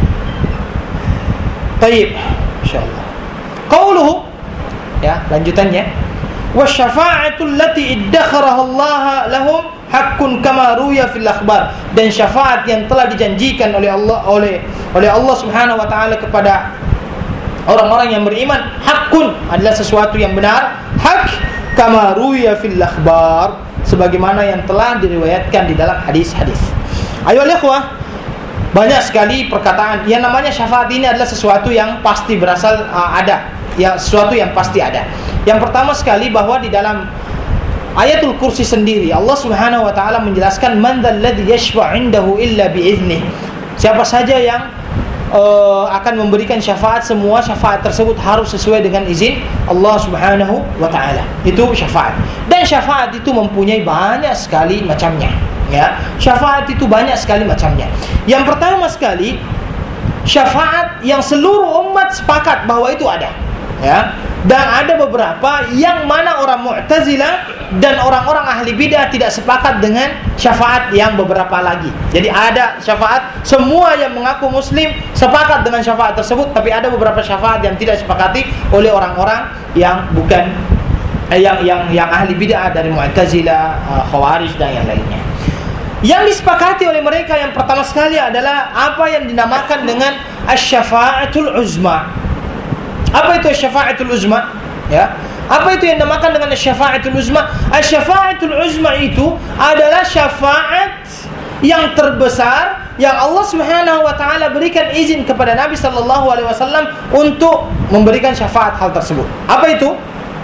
Baik, insyaallah. Qauluhu, ya, lanjutannya, wasyafa'atul lati iddakharaha Allah lahum haqqun kama ruya fil akhbar. Dan syafaat yang telah dijanjikan oleh Allah oleh oleh Allah Subhanahu wa taala kepada orang-orang yang beriman, haqqun adalah sesuatu yang benar, hak kama ruya fil akhbar, sebagaimana yang telah diriwayatkan di dalam hadis-hadis. Ayo ikhwah, banyak sekali perkataan yang namanya syafaat ini adalah sesuatu yang pasti berasal uh, ada, ya, sesuatu yang pasti ada. Yang pertama sekali bahwa di dalam Ayatul Kursi sendiri Allah Subhanahu wa taala menjelaskan man dzalladzi yashfa'u 'indahu illa bi'idznih. Siapa saja yang uh, akan memberikan syafaat, semua syafaat tersebut harus sesuai dengan izin Allah Subhanahu wa taala. Itu syafaat. Dan syafaat itu mempunyai banyak sekali macamnya, ya. Syafaat itu banyak sekali macamnya. Yang pertama sekali, syafaat yang seluruh umat sepakat bahwa itu ada, ya. Dan ada beberapa yang mana orang Mu'tazilah dan orang-orang ahli bidah tidak sepakat dengan syafaat yang beberapa lagi. Jadi ada syafaat, semua yang mengaku muslim sepakat dengan syafaat tersebut, tapi ada beberapa syafaat yang tidak disepakati oleh orang-orang yang bukan eh, yang yang yang ahli bidah dari Mu'tazilah, uh, Khawarij dan yang lainnya. Yang disepakati oleh mereka yang pertama sekali adalah apa yang dinamakan dengan asy-syafa'atul uzma. Apa itu asy-syafa'atul uzma? Ya. Apa itu yang dinamakan dengan asy-syafa'atul uzma? Asy-syafa'atul uzma itu adalah syafaat yang terbesar yang Allah Subhanahu wa taala berikan izin kepada Nabi sallallahu alaihi wasallam untuk memberikan syafaat hal tersebut. Apa itu?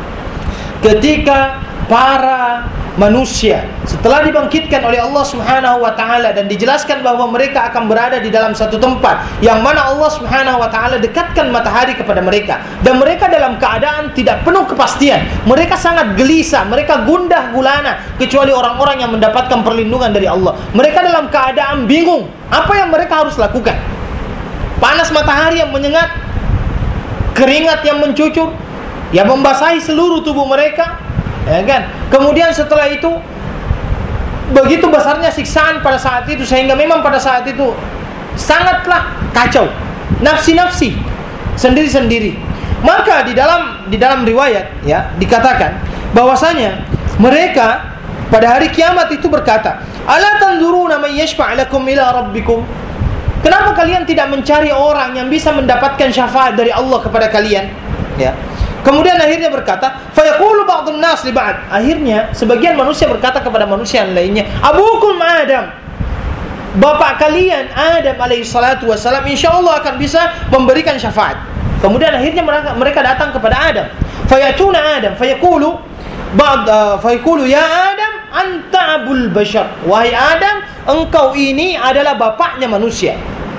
Ketika para manusia setelah dibangkitkan oleh Allah Subhanahu wa taala dan dijelaskan bahwa mereka akan berada di dalam satu tempat yang mana Allah Subhanahu wa taala dekatkan matahari kepada mereka, dan mereka dalam keadaan tidak penuh kepastian, mereka sangat gelisah, mereka gundah gulana, kecuali orang-orang yang mendapatkan perlindungan dari Allah. Mereka dalam keadaan bingung, apa yang mereka harus lakukan? Panas matahari yang menyengat, keringat yang mencucur yang membasahi seluruh tubuh mereka, ya kan? Kemudian setelah itu begitu besarnya siksaan pada saat itu, sehingga memang pada saat itu sangatlah kacau, nafsi-nafsi sendiri-sendiri. Maka di dalam di dalam riwayat, ya, dikatakan bahwasanya mereka pada hari kiamat itu berkata, "Ala tanzuruna man yashfa' lakum ila rabbikum?" Kenapa kalian tidak mencari orang yang bisa mendapatkan syafaat dari Allah kepada kalian? Ya. Kemudian akhirnya berkata, fayaqulu ba'dun nas li ba'd. Akhirnya sebagian manusia berkata kepada manusia yang lainnya, abukum Adam, bapak kalian Adam alaihi salatu wassalam insyaallah akan bisa memberikan syafaat. Kemudian akhirnya mereka, mereka datang kepada Adam. Fayatuna Adam fayaqulu ba'd uh, fayaqulu ya Adam anta abul bashar. Wahai Adam, engkau ini adalah bapaknya manusia.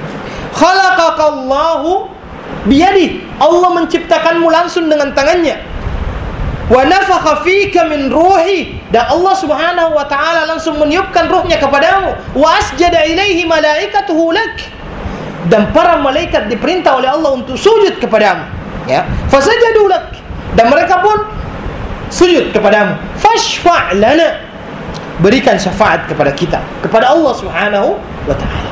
Khalaqakallahu biyadi, Allah menciptakanmu langsung dengan tangannya. Wa nafakha fika min ruhi, dan Allah Subhanahu wa taala langsung meniupkan ruhnya kepadamu. Wa asjada ilaihi malaikatuhu lak, dan para malaikat diperintah oleh Allah untuk sujud kepadamu, ya. Fasajadu lak, dan mereka pun sujud kepadamu. Fashfa' lana, berikan syafaat kepada kita, kepada Allah Subhanahu wa taala.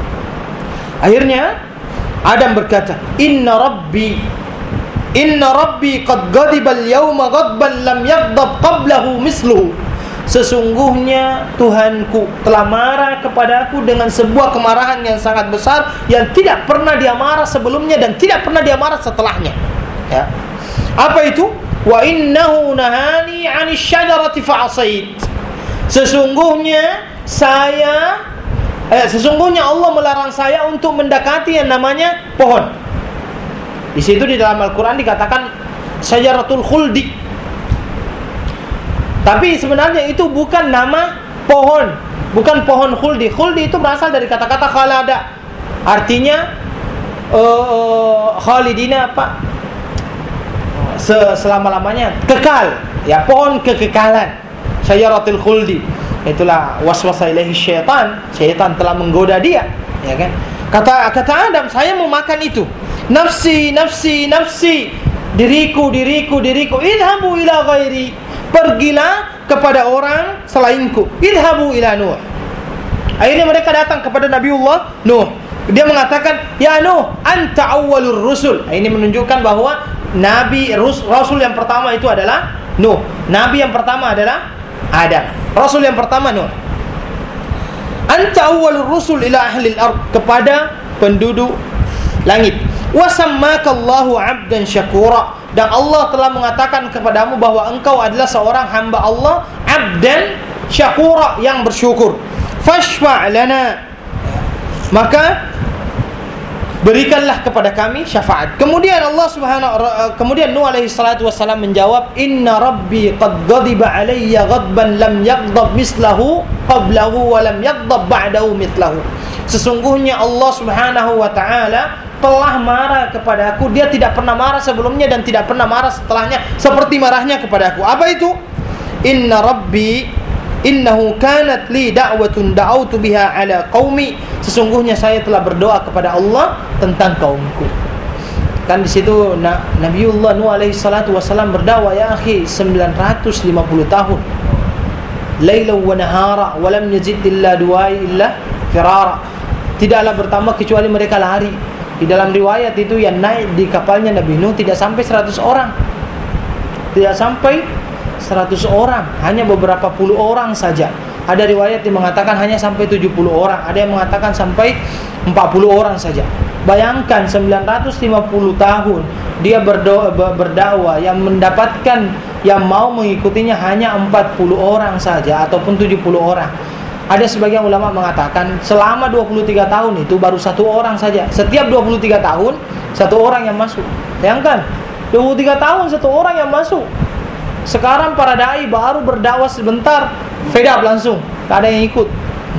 Akhirnya Adam berkata, Inna Rabbi Inna Rabbi qad ghadiba al-yawma ghadban lam yaghdab qablahu misluhu. Sesungguhnya Tuhanku telah marah kepadaku dengan sebuah kemarahan yang sangat besar yang tidak pernah dia marah sebelumnya dan tidak pernah dia marah setelahnya, ya. Apa itu? Wa innahu nahani 'anil syajarati fa'asait. Sesungguhnya saya Eh, sesungguhnya Allah melarang saya untuk mendekati yang namanya pohon. Di situ di dalam Al-Quran dikatakan syajaratul khuldi, tapi sebenarnya itu bukan nama pohon, bukan pohon khuldi. Khuldi itu berasal dari kata-kata khalada, artinya uh, khalidina apa? Selama-lamanya, kekal, ya, pohon kekekalan. Syajaratul khuldi. Itulah waswasa ilaihi syaitan, syaitan telah menggoda dia, ya kan? Kata kata Adam, saya mau makan itu. Nafsi, nafsi, nafsi. diriku, diriku, diriku. Idhabu ila ghairi, pergilah kepada orang selainku. Idhabu ila Nuh. Akhirnya mereka datang kepada Nabiullah Nuh. Dia mengatakan, ya Nuh, anta awwalur rusul. Ini menunjukkan bahwa Nabi Rasul yang pertama itu adalah Nuh. Nabi yang pertama adalah Adam. Rasul yang pertama Nuh. Anta awwalur rusul ila ahlil ard, kepada penduduk langit. Wa sammaka Allahu 'abdan syakura, dan Allah telah mengatakan kepadamu bahwa engkau adalah seorang hamba Allah, 'abdan syakura, yang bersyukur. Fashfa' lana, maka berikanlah kepada kami syafaat. Kemudian Allah Subhanahu kemudian Nuh alaihi salatu wasallam menjawab, inna rabbi qad ghadiba alayya ghadban lam yaghdab mislahu qablahu wa lam yaghdab ba'dahu mithlahu. Sesungguhnya Allah Subhanahu wa taala telah marah kepadaku. Dia tidak pernah marah sebelumnya dan tidak pernah marah setelahnya seperti marahnya kepadaku. Apa itu? Inna rabbi innahu kanat li da'watun da'autu biha ala qaumi. Sesungguhnya saya telah berdoa kepada Allah tentang kaumku. Kan di situ Nabiullah Nuh alaihi salatu wasallam berdakwah, ya akhi, sembilan ratus lima puluh tahun. Lailan wa nahara wa lam yazid illa du'ai illa firara. Tidaklah bertambah kecuali mereka lari. Di dalam riwayat itu yang naik di kapalnya Nabi Nuh tidak sampai seratus orang. Tidak sampai seratus orang, hanya beberapa puluh orang saja. Ada riwayat yang mengatakan hanya sampai tujuh puluh orang, ada yang mengatakan sampai empat puluh orang saja. Bayangkan sembilan ratus lima puluh tahun dia berdoa, berdakwah, yang mendapatkan, yang mau mengikutinya hanya empat puluh orang saja ataupun tujuh puluh orang. Ada sebagian ulama mengatakan selama dua puluh tiga tahun itu baru satu orang saja. Setiap dua puluh tiga tahun satu orang yang masuk. Bayangkan, dua puluh tiga tahun satu orang yang masuk. Sekarang para dai baru berdakwah sebentar, fed up langsung, tak ada yang ikut.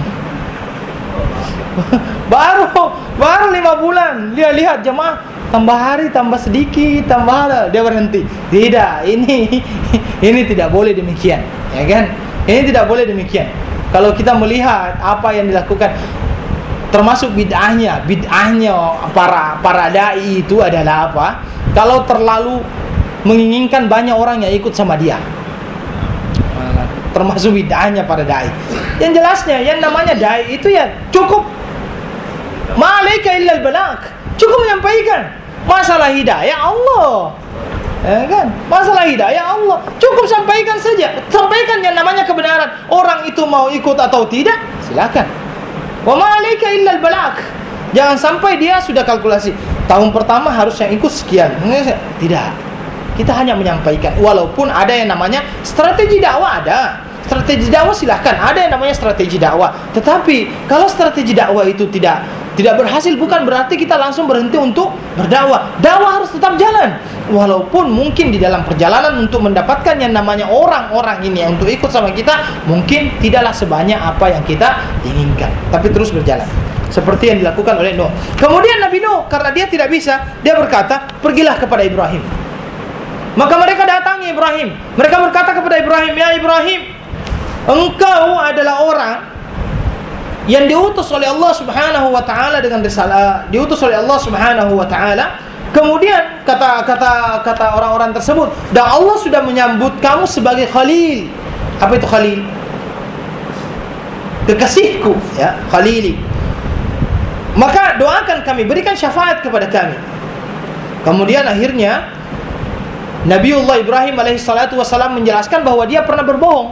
baru baru lima bulan, lihat-lihat jemaah, tambah hari tambah sedikit, tambah ada, dia berhenti. Tidak, ini ini tidak boleh demikian, ya kan? Ini tidak boleh demikian. Kalau kita melihat apa yang dilakukan, termasuk bid'ahnya, bid'ahnya para para dai itu adalah apa? Kalau terlalu menginginkan banyak orang yang ikut sama dia, termasuk bid'ahnya para dai. Yang jelasnya, yang namanya dai itu ya cukup ma'alaika illal balagh, cukup menyampaikan. Masalah hidayah Allah, ya kan? Masalah hidayah Allah, cukup sampaikan saja. Sampaikan yang namanya kebenaran. Orang itu mau ikut atau tidak, silakan. Wa ma'alaika illal balagh. Jangan sampai dia sudah kalkulasi, tahun pertama harus yang ikut sekian. Tidak. Kita hanya menyampaikan. Walaupun ada yang namanya strategi dakwah, ada. Strategi dakwah silahkan, ada yang namanya strategi dakwah. Tetapi kalau strategi dakwah itu tidak tidak berhasil, bukan berarti kita langsung berhenti untuk berdakwah. Dakwah harus tetap jalan. Walaupun mungkin di dalam perjalanan untuk mendapatkan yang namanya orang-orang ini yang untuk ikut sama kita, mungkin tidaklah sebanyak apa yang kita inginkan. Tapi terus berjalan. Seperti yang dilakukan oleh Nuh. Kemudian Nabi Nuh, karena dia tidak bisa, dia berkata, pergilah kepada Ibrahim. Maka mereka datangi Ibrahim. Mereka berkata kepada Ibrahim, ya Ibrahim, engkau adalah orang yang diutus oleh Allah Subhanahu wa taala dengan risalah, diutus oleh Allah Subhanahu wa taala. Kemudian kata kata kata orang-orang tersebut, dan Allah sudah menyambut kamu sebagai Khalil. Apa itu Khalil? Kekasihku, ya, Khalili. Maka doakan kami, berikan syafaat kepada kami. Kemudian akhirnya Nabiullah Ibrahim alaihi salatu wasallam menjelaskan bahwa dia pernah berbohong.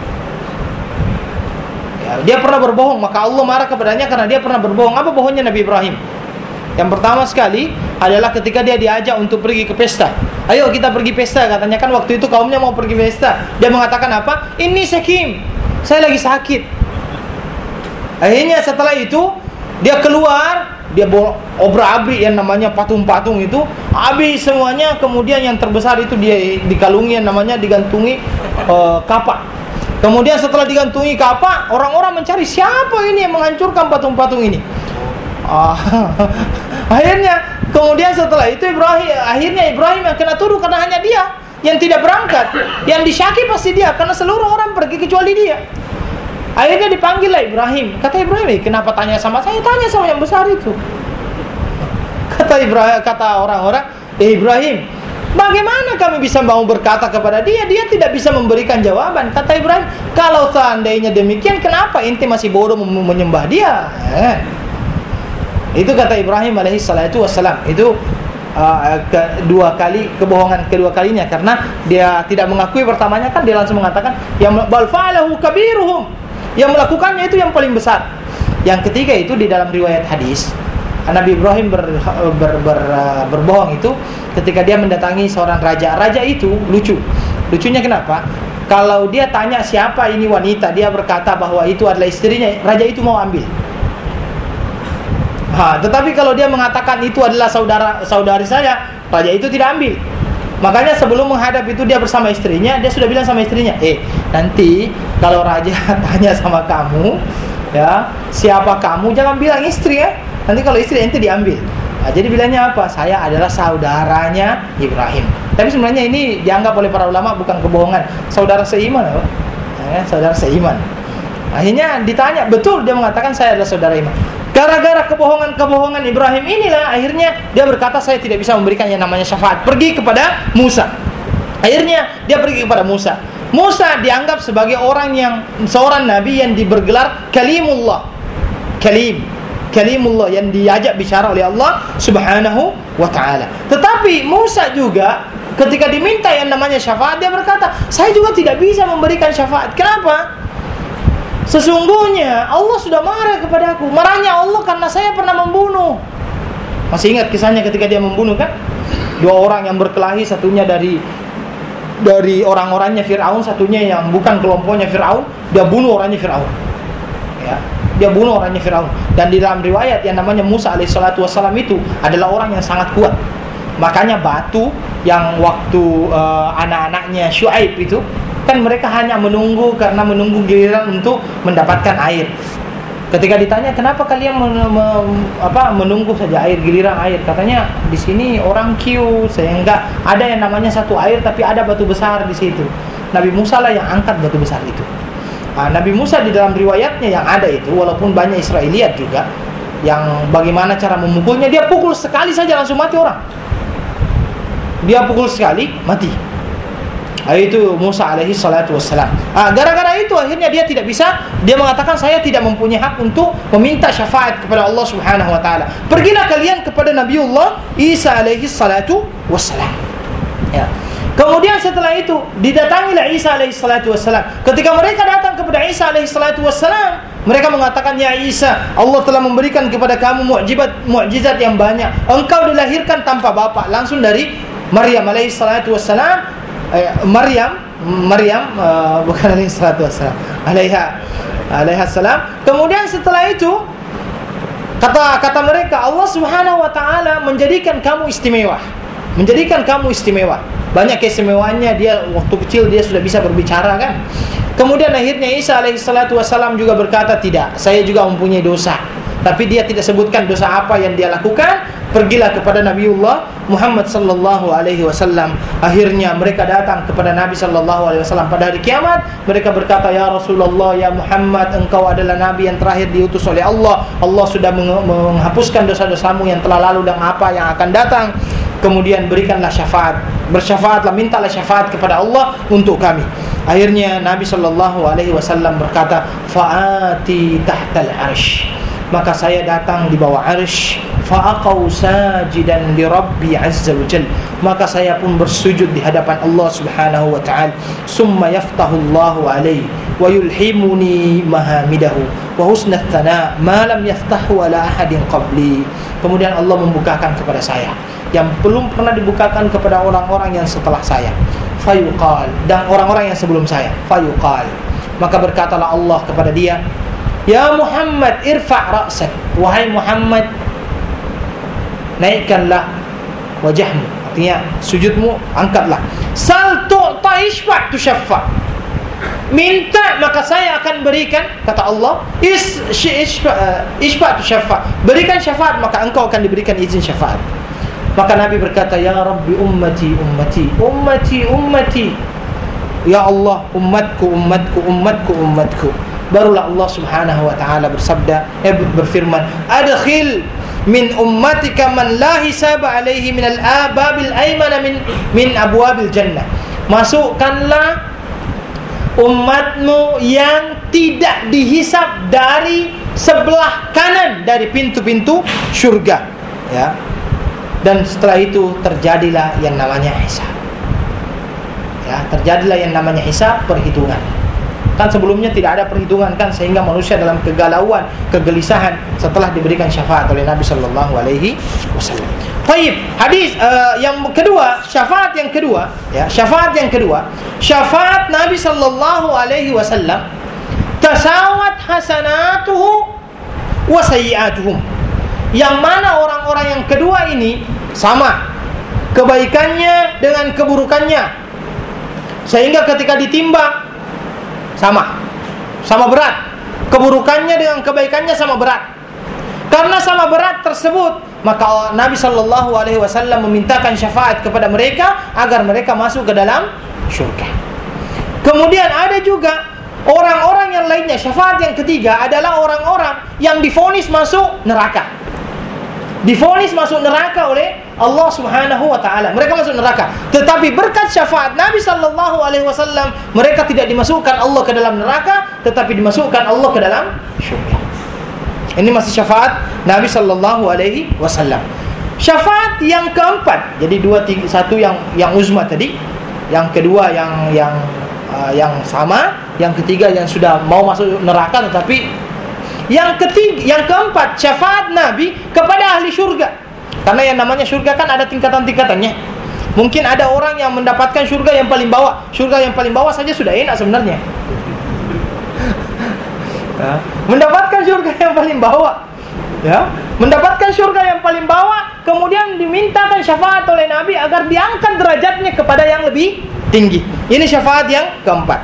Ya, dia pernah berbohong, maka Allah marah kepadanya karena dia pernah berbohong. Apa bohongnya Nabi Ibrahim? Yang pertama sekali adalah ketika dia diajak untuk pergi ke pesta. Ayo kita pergi pesta, katanya kan waktu itu kaumnya mau pergi pesta. Dia mengatakan apa? Ini sakim, saya lagi sakit. Akhirnya setelah itu dia keluar, dia bawa obra-abrik yang namanya patung-patung itu, habis semuanya. Kemudian yang terbesar itu dia dikalungi, yang namanya digantungi uh, kapak. Kemudian setelah digantungi kapak, orang-orang mencari siapa ini yang menghancurkan patung-patung ini. Uh, akhirnya kemudian setelah itu Ibrahim, akhirnya Ibrahim yang kena tuduh karena hanya dia yang tidak berangkat. Yang disyaki pasti dia, karena seluruh orang pergi kecuali dia. Akhirnya dipanggillah Ibrahim. Kata Ibrahim, eh, kenapa tanya sama saya? Tanya sama yang besar itu. Kata Ibrahim, kata orang-orang, eh Ibrahim, Bagaimana kami bisa mau berkata kepada dia? Dia tidak bisa memberikan jawaban. Kata Ibrahim, kalau seandainya demikian, kenapa ente masih bodoh menyembah dia? Eh. Itu kata Ibrahim alaihi salatu wassalam. Itu uh, kedua kali kebohongan kedua kalinya, karena dia tidak mengakui pertamanya kan dia langsung mengatakan yang bal fa'alahu kabiruhum. Yang melakukannya itu yang paling besar. Yang ketiga itu di dalam riwayat hadis, Nabi Ibrahim ber, ber, ber, berbohong itu ketika dia mendatangi seorang raja. Raja itu lucu. Lucunya kenapa? Kalau dia tanya siapa ini wanita, dia berkata bahwa itu adalah istrinya, raja itu mau ambil. Ha, tetapi kalau dia mengatakan itu adalah saudara saudari saya, raja itu tidak ambil. Makanya sebelum menghadap itu dia bersama istrinya, dia sudah bilang sama istrinya, eh nanti kalau raja tanya sama kamu, ya siapa kamu, jangan bilang istri ya. Nanti kalau istri ente diambil. Nah, jadi bilangnya apa? Saya adalah saudaranya Ibrahim. Tapi sebenarnya ini dianggap oleh para ulama bukan kebohongan, saudara seiman, apa? Ya, saudara seiman. Akhirnya ditanya, betul dia mengatakan saya adalah saudara iman. Gara-gara kebohongan-kebohongan Ibrahim inilah akhirnya dia berkata saya tidak bisa memberikan yang namanya syafaat. Pergi kepada Musa. Akhirnya dia pergi kepada Musa. Musa dianggap sebagai orang yang seorang nabi yang dibergelar kalimullah. Kalim. Kalimullah yang diajak bicara oleh Allah Subhanahu wa ta'ala. Tetapi Musa juga ketika diminta yang namanya syafaat, dia berkata, saya juga tidak bisa memberikan syafaat. Kenapa? Sesungguhnya Allah sudah marah kepada aku. Marahnya Allah karena saya pernah membunuh. Masih ingat kisahnya ketika dia membunuh kan? Dua orang yang berkelahi, satunya dari dari orang-orangnya Fir'aun, satunya yang bukan kelompoknya Fir'aun. Dia bunuh orangnya Fir'aun. Ya, dia bunuh orangnya Fir'aun. Dan di dalam riwayat yang namanya Musa alaihissalatu wassalam itu adalah orang yang sangat kuat. Makanya batu yang waktu uh, anak-anaknya Syuaib itu kan mereka hanya menunggu karena menunggu giliran untuk mendapatkan air. Ketika ditanya kenapa kalian men, men, apa, menunggu saja air, giliran air, katanya di sini orang kiu sehingga ada yang namanya satu air tapi ada batu besar di situ. Nabi Musa lah yang angkat batu besar itu. Nah, Nabi Musa di dalam riwayatnya yang ada itu, walaupun banyak Israiliyat juga yang bagaimana cara memukulnya, dia pukul sekali saja langsung mati orang. Dia pukul sekali mati. Itu Musa alaihi salatu wassalam. Ah, gara-gara itu akhirnya dia tidak bisa, dia mengatakan saya tidak mempunyai hak untuk meminta syafaat kepada Allah Subhanahu wa taala. Pergilah kalian kepada Nabiullah Isa alaihi salatu wassalam. Ya. Kemudian setelah itu didatangilah Isa alaihi salatu wassalam. Ketika mereka datang kepada Isa alaihi salatu wassalam, mereka mengatakan, ya Isa, Allah telah memberikan kepada kamu mukjizat mukjizat yang banyak. Engkau dilahirkan tanpa bapa, langsung dari Maryam alaihi salatu wassalam. Eh, Maryam, Maryam uh, bukan alaihi salatu wassalam, alaiha alaiha salam. Kemudian setelah itu kata kata mereka, Allah Subhanahu wa taala menjadikan kamu istimewa. Menjadikan kamu istimewa. Banyak keistimewaannya, dia waktu kecil dia sudah bisa berbicara kan. Kemudian akhirnya Isa alaihi salatu wassalam juga berkata, tidak, saya juga mempunyai dosa. Tapi dia tidak sebutkan dosa apa yang dia lakukan. Pergilah kepada Nabiullah Muhammad sallallahu alaihi wasallam. Akhirnya mereka datang kepada Nabi sallallahu alaihi wasallam pada hari kiamat. Mereka berkata, ya Rasulullah, ya Muhammad, engkau adalah Nabi yang terakhir diutus oleh Allah. Allah sudah menghapuskan dosa-dosamu yang telah lalu dan apa yang akan datang. Kemudian berikanlah syafaat, bersyafaatlah, mintalah syafaat kepada Allah untuk kami. Akhirnya Nabi sallallahu alaihi wasallam berkata, fa'ati tahtal arsh. Maka saya datang di bawah arsh, fa'aqau sajidan li Rabbi azza wa jal. Maka saya pun bersujud di hadapan Allah Subhanahu wa ta'ala. Summa yaftahu Allahu alaihi wa yulhimuni mahamidahu wa husnat thana ma lam yaftahu ala ahadin qabli. Kemudian Allah membukakan kepada saya yang belum pernah dibukakan kepada orang-orang yang setelah saya. Fayuqal, dan orang-orang yang sebelum saya. Fayuqal, maka berkatalah Allah kepada dia, ya Muhammad, irfa' ra'sak. Wahai Muhammad, naikkanlah wajahmu, artinya sujudmu, angkatlah. Sal tu'ta ishfa' tushaffa. Minta maka saya akan berikan, kata Allah. Is ishfa' ishfa' tushaffa. Berikan syafaat maka engkau akan diberikan izin syafaat. Maka Nabi berkata, ya Rabbi ummati ummati ummati ummati. Ya Allah, umatku umatku umatku umatku. Barulah Allah Subhanahu wa taala bersabda, eh, berfirman, adkhil min ummatika man la hisaba alaihi min al-ababil aymana min min abwabil jannah. Masukkanlah umatmu yang tidak dihisab dari sebelah kanan dari pintu-pintu syurga, ya. Dan setelah itu terjadilah yang namanya hisab. Ya, terjadilah yang namanya hisab, perhitungan. Kan sebelumnya tidak ada perhitungan kan, sehingga manusia dalam kegalauan, kegelisahan setelah diberikan syafaat oleh Nabi sallallahu alaihi wasallam. Baik, hadis uh, yang kedua, syafaat yang kedua, ya, syafaat yang kedua, syafaat Nabi sallallahu alaihi wasallam tasawat hasanatuhu wa sayyi'atuhum. Yang mana orang-orang yang kedua ini sama kebaikannya dengan keburukannya, sehingga ketika ditimbang sama sama berat, keburukannya dengan kebaikannya sama berat. Karena sama berat tersebut, maka Nabi sallallahu alaihi wasallam memintakan syafaat kepada mereka agar mereka masuk ke dalam syurga. Kemudian ada juga orang-orang yang lainnya. Syafaat yang ketiga adalah orang-orang yang divonis masuk neraka. Divonis masuk neraka oleh Allah Subhanahu wa taala. Mereka masuk neraka. Tetapi berkat syafaat Nabi sallallahu alaihi wasallam, mereka tidak dimasukkan Allah ke dalam neraka, tetapi dimasukkan Allah ke dalam syurga. Ini masih syafaat Nabi sallallahu alaihi wasallam. Syafaat yang keempat. Jadi dua tiga, satu yang yang uzma tadi, yang kedua yang yang uh, yang sama, yang ketiga yang sudah mau masuk neraka tetapi yang ketiga, yang keempat, syafaat Nabi kepada ahli syurga. Karena yang namanya syurga kan ada tingkatan-tingkatannya. Mungkin ada orang yang mendapatkan syurga yang paling bawah. Syurga yang paling bawah saja sudah enak sebenarnya. Ya. Mendapatkan syurga yang paling bawah, ya, mendapatkan syurga yang paling bawah, kemudian dimintakan syafaat oleh Nabi agar diangkat derajatnya kepada yang lebih tinggi. Ini syafaat yang keempat.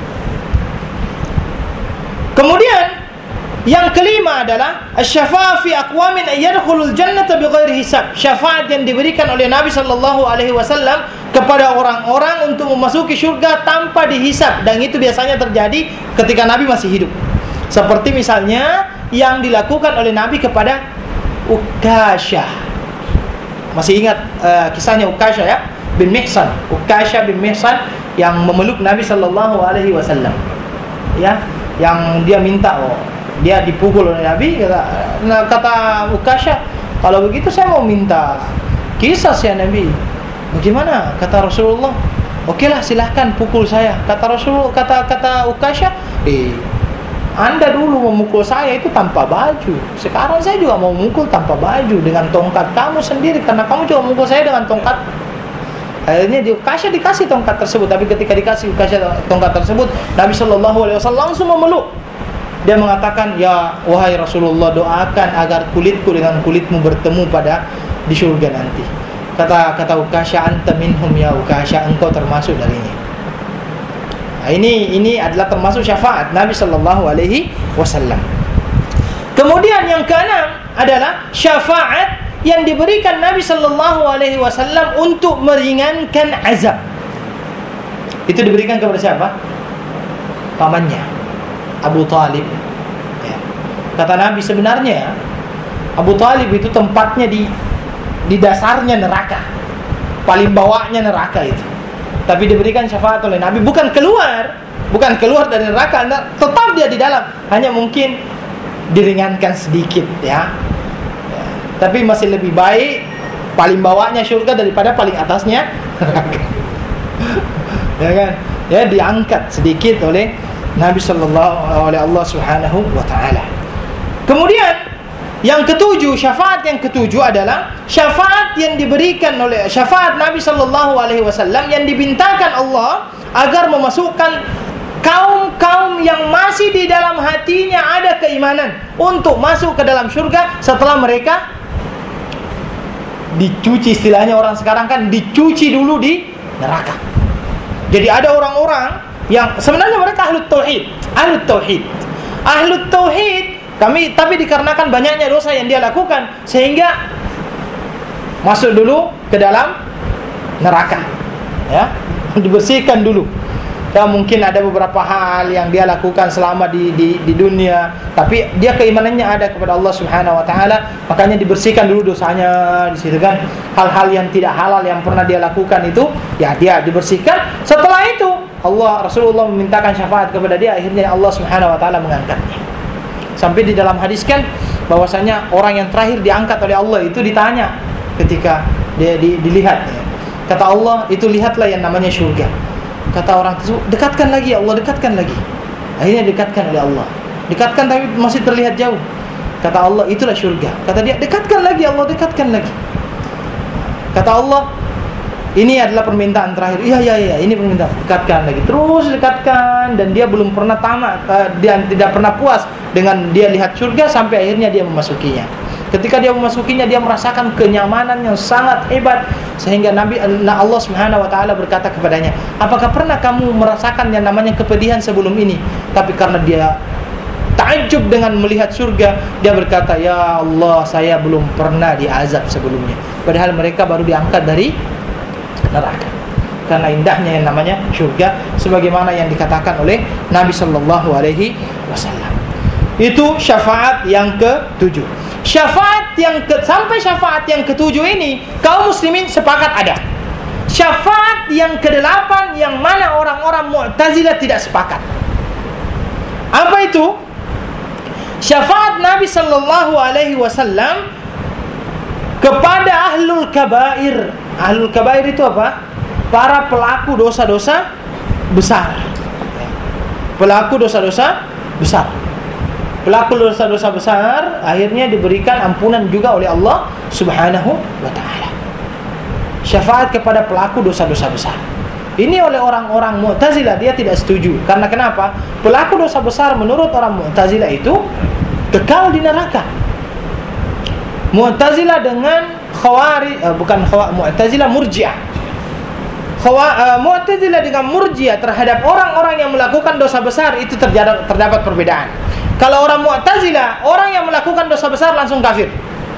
Kemudian yang kelima adalah asy-syafa'ah fi aqwamin yadkhulul jannata bighairi hisab. Syafaat yang diberikan oleh Nabi sallallahu alaihi wasallam kepada orang-orang untuk memasuki syurga tanpa dihisab, dan itu biasanya terjadi ketika Nabi masih hidup. Seperti misalnya yang dilakukan oleh Nabi kepada Ukasyah. Masih ingat uh, kisahnya Ukasyah, ya? Bin Mihsan. Ukasyah bin Mihsan yang memeluk Nabi sallallahu alaihi wasallam. Ya, yang dia minta, oh, dia dipukul oleh Nabi. Kata, nah, kata Ukasyah, kalau begitu saya mau minta kisah ya Nabi. Bagaimana? Kata Rasulullah, okelah silahkan pukul saya. Kata Rasul, kata kata Ukasyah, eh, Anda dulu memukul saya itu tanpa baju. Sekarang saya juga mau memukul tanpa baju dengan tongkat kamu sendiri, karena kamu juga memukul saya dengan tongkat. Akhirnya di Ukasyah dikasih tongkat tersebut. Tapi ketika dikasih Ukasyah tongkat tersebut, Nabi sallallahu alaihi wasallam langsung memeluk. Dia mengatakan, ya wahai Rasulullah, doakan agar kulitku dengan kulitmu bertemu pada di surga nanti. Kata kata Ukasyah, anta minhum ya Ukasyah, engkau termasuk darinya. Nah, ini ini adalah termasuk syafaat Nabi sallallahu alaihi wasallam. Kemudian yang keenam adalah syafaat yang diberikan Nabi sallallahu alaihi wasallam untuk meringankan azab. Itu diberikan kepada siapa? Pamannya, Abu Talib, ya. Kata Nabi, sebenarnya Abu Talib itu tempatnya di di dasarnya neraka, paling bawahnya neraka itu. Tapi diberikan syafaat oleh Nabi, bukan keluar, bukan keluar dari neraka, tetap dia di dalam, hanya mungkin diringankan sedikit, ya. Ya. Tapi masih lebih baik paling bawahnya surga daripada paling atasnya neraka. Ya kan? Ya, diangkat sedikit oleh Nabi sallallahu oleh Allah Subhanahu wa taala. Kemudian yang ketujuh, syafaat yang ketujuh adalah syafaat yang diberikan oleh syafaat Nabi sallallahu alaihi wasallam yang dibintakan Allah agar memasukkan kaum-kaum yang masih di dalam hatinya ada keimanan untuk masuk ke dalam surga setelah mereka dicuci. Istilahnya orang sekarang kan dicuci dulu di neraka. Jadi ada orang-orang yang sebenarnya mereka ahlut tauhid, ahlut tauhid, ahlut tauhid. Kami tapi dikarenakan banyaknya dosa yang dia lakukan sehingga masuk dulu ke dalam neraka, ya, dibersihkan dulu. Dan mungkin ada beberapa hal yang dia lakukan selama di, di, di dunia, tapi dia keimanannya ada kepada Allah Subhanahu Wa Taala, makanya dibersihkan dulu dosanya di situ kan. Hal-hal yang tidak halal yang pernah dia lakukan itu, ya dia dibersihkan. Setelah itu Allah Rasulullah memintakan syafaat kepada dia, akhirnya Allah Subhanahu Wa Taala mengangkatnya. Sampai di dalam hadis kan bahwasanya orang yang terakhir diangkat oleh Allah itu ditanya ketika dia di, dilihat. Kata Allah, itu lihatlah yang namanya surga. Kata orang tersebut, dekatkan lagi ya Allah, dekatkan lagi. Akhirnya dekatkan oleh Allah. Dekatkan tapi masih terlihat jauh. Kata Allah, itulah surga. Kata dia, dekatkan lagi ya Allah, dekatkan lagi. Kata Allah, ini adalah permintaan terakhir. Iya, iya, iya, ini permintaan. Dekatkan lagi. Terus dekatkan. Dan dia belum pernah tamat. Uh, dia tidak pernah puas dengan dia lihat surga sampai akhirnya dia memasukinya. Ketika dia memasukinya, dia merasakan kenyamanan yang sangat hebat, sehingga Nabi Allah Subhanahu Wa Taala berkata kepadanya, apakah pernah kamu merasakan yang namanya kepedihan sebelum ini? Tapi karena dia takjub dengan melihat surga, dia berkata, ya Allah, saya belum pernah diazab sebelumnya. Padahal mereka baru diangkat dari neraka. Karena indahnya yang namanya surga, sebagaimana yang dikatakan oleh Nabi Sallallahu Alaihi Wasallam. Itu syafaat yang ketujuh. Syafaat yang ke, sampai syafaat yang ketujuh ini kaum muslimin sepakat ada. Syafaat yang kedelapan yang mana orang-orang Mu'tazilah tidak sepakat. Apa itu? Syafaat Nabi Sallallahu Alaihi Wasallam kepada ahlul kabair. Ahlul kabair itu apa? Para pelaku dosa-dosa besar. Pelaku dosa-dosa besar. Pelaku dosa-dosa besar akhirnya diberikan ampunan juga oleh Allah Subhanahu wa Ta'ala. Syafaat kepada pelaku dosa-dosa besar. Ini oleh orang-orang Mu'tazilah dia tidak setuju. Karena kenapa? Pelaku dosa besar menurut orang Mu'tazilah itu kekal di neraka. Mu'tazilah dengan Khawari uh, bukan Khawari, Mu'tazilah Murji'ah. Khawa, uh, Mu'tazilah dengan Murji'ah terhadap orang-orang yang melakukan dosa besar itu terdapat, terdapat perbedaan. Kalau orang Mu'tazilah, orang yang melakukan dosa besar langsung kafir.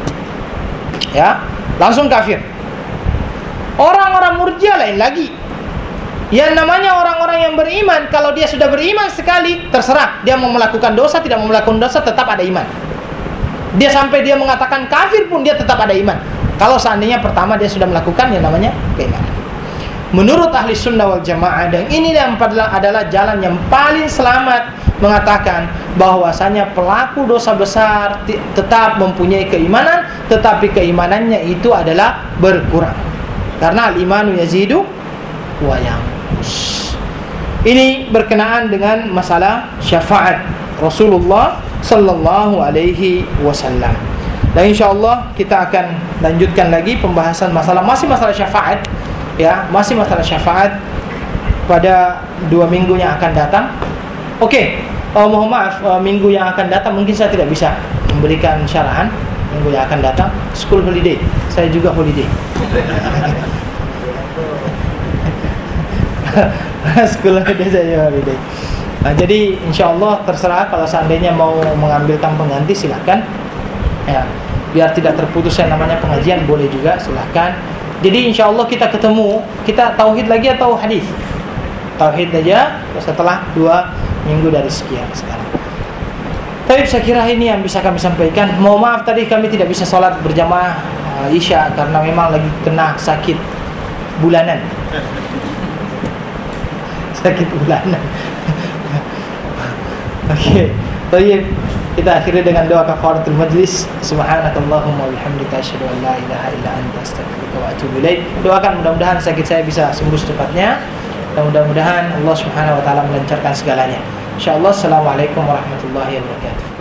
Ya, langsung kafir. Orang-orang Murji'ah lain lagi. Yang namanya orang-orang yang beriman, kalau dia sudah beriman sekali, terserah dia mau melakukan dosa, tidak mau melakukan dosa, tetap ada iman. Dia sampai dia mengatakan kafir pun dia tetap ada iman. Kalau seandainya pertama dia sudah melakukan yang namanya keimanan. Menurut ahli sunnah wal jamaah, dan ini adalah, adalah jalan yang paling selamat, mengatakan bahwasanya pelaku dosa besar t- tetap mempunyai keimanan, tetapi keimanannya itu adalah berkurang. Karena al-imanu yazidu wa yanqus. Ini berkenaan dengan masalah syafaat Rasulullah sallallahu alaihi wasallam. Dan insyaallah kita akan lanjutkan lagi pembahasan masalah masih masalah syafaat. Ya, masih masalah syafaat pada dua minggu yang akan datang. Oke, okay. uh, mohon maaf, uh, minggu yang akan datang mungkin saya tidak bisa memberikan syarahan. Minggu yang akan datang school holiday, saya juga holiday. School holiday saya holiday. Nah, jadi insyaallah terserah, kalau seandainya mau mengambilkan pengganti silakan. Ya, biar tidak terputus yang namanya pengajian boleh juga, silakan. Jadi insyaallah kita ketemu, kita tauhid lagi atau hadis? Tauhid aja setelah dua minggu dari sekian sekarang. Tapi saya kira ini yang bisa kami sampaikan. Mohon maaf tadi kami tidak bisa sholat berjamaah uh, Isya karena memang lagi kena sakit bulanan. Sakit bulanan. Oke, okay. Kita akhiri dengan doa kafaratul majlis. Subhanakallahumma wa bihamdika asyhadu an la ilaha illa anta astaghfiruka wa atubu ilaik. Doakan mudah-mudahan sakit saya bisa sembuh secepatnya dan mudah-mudahan Allah Subhanahu wa taala melancarkan segalanya. Insyaallah. Assalamualaikum warahmatullahi wabarakatuh.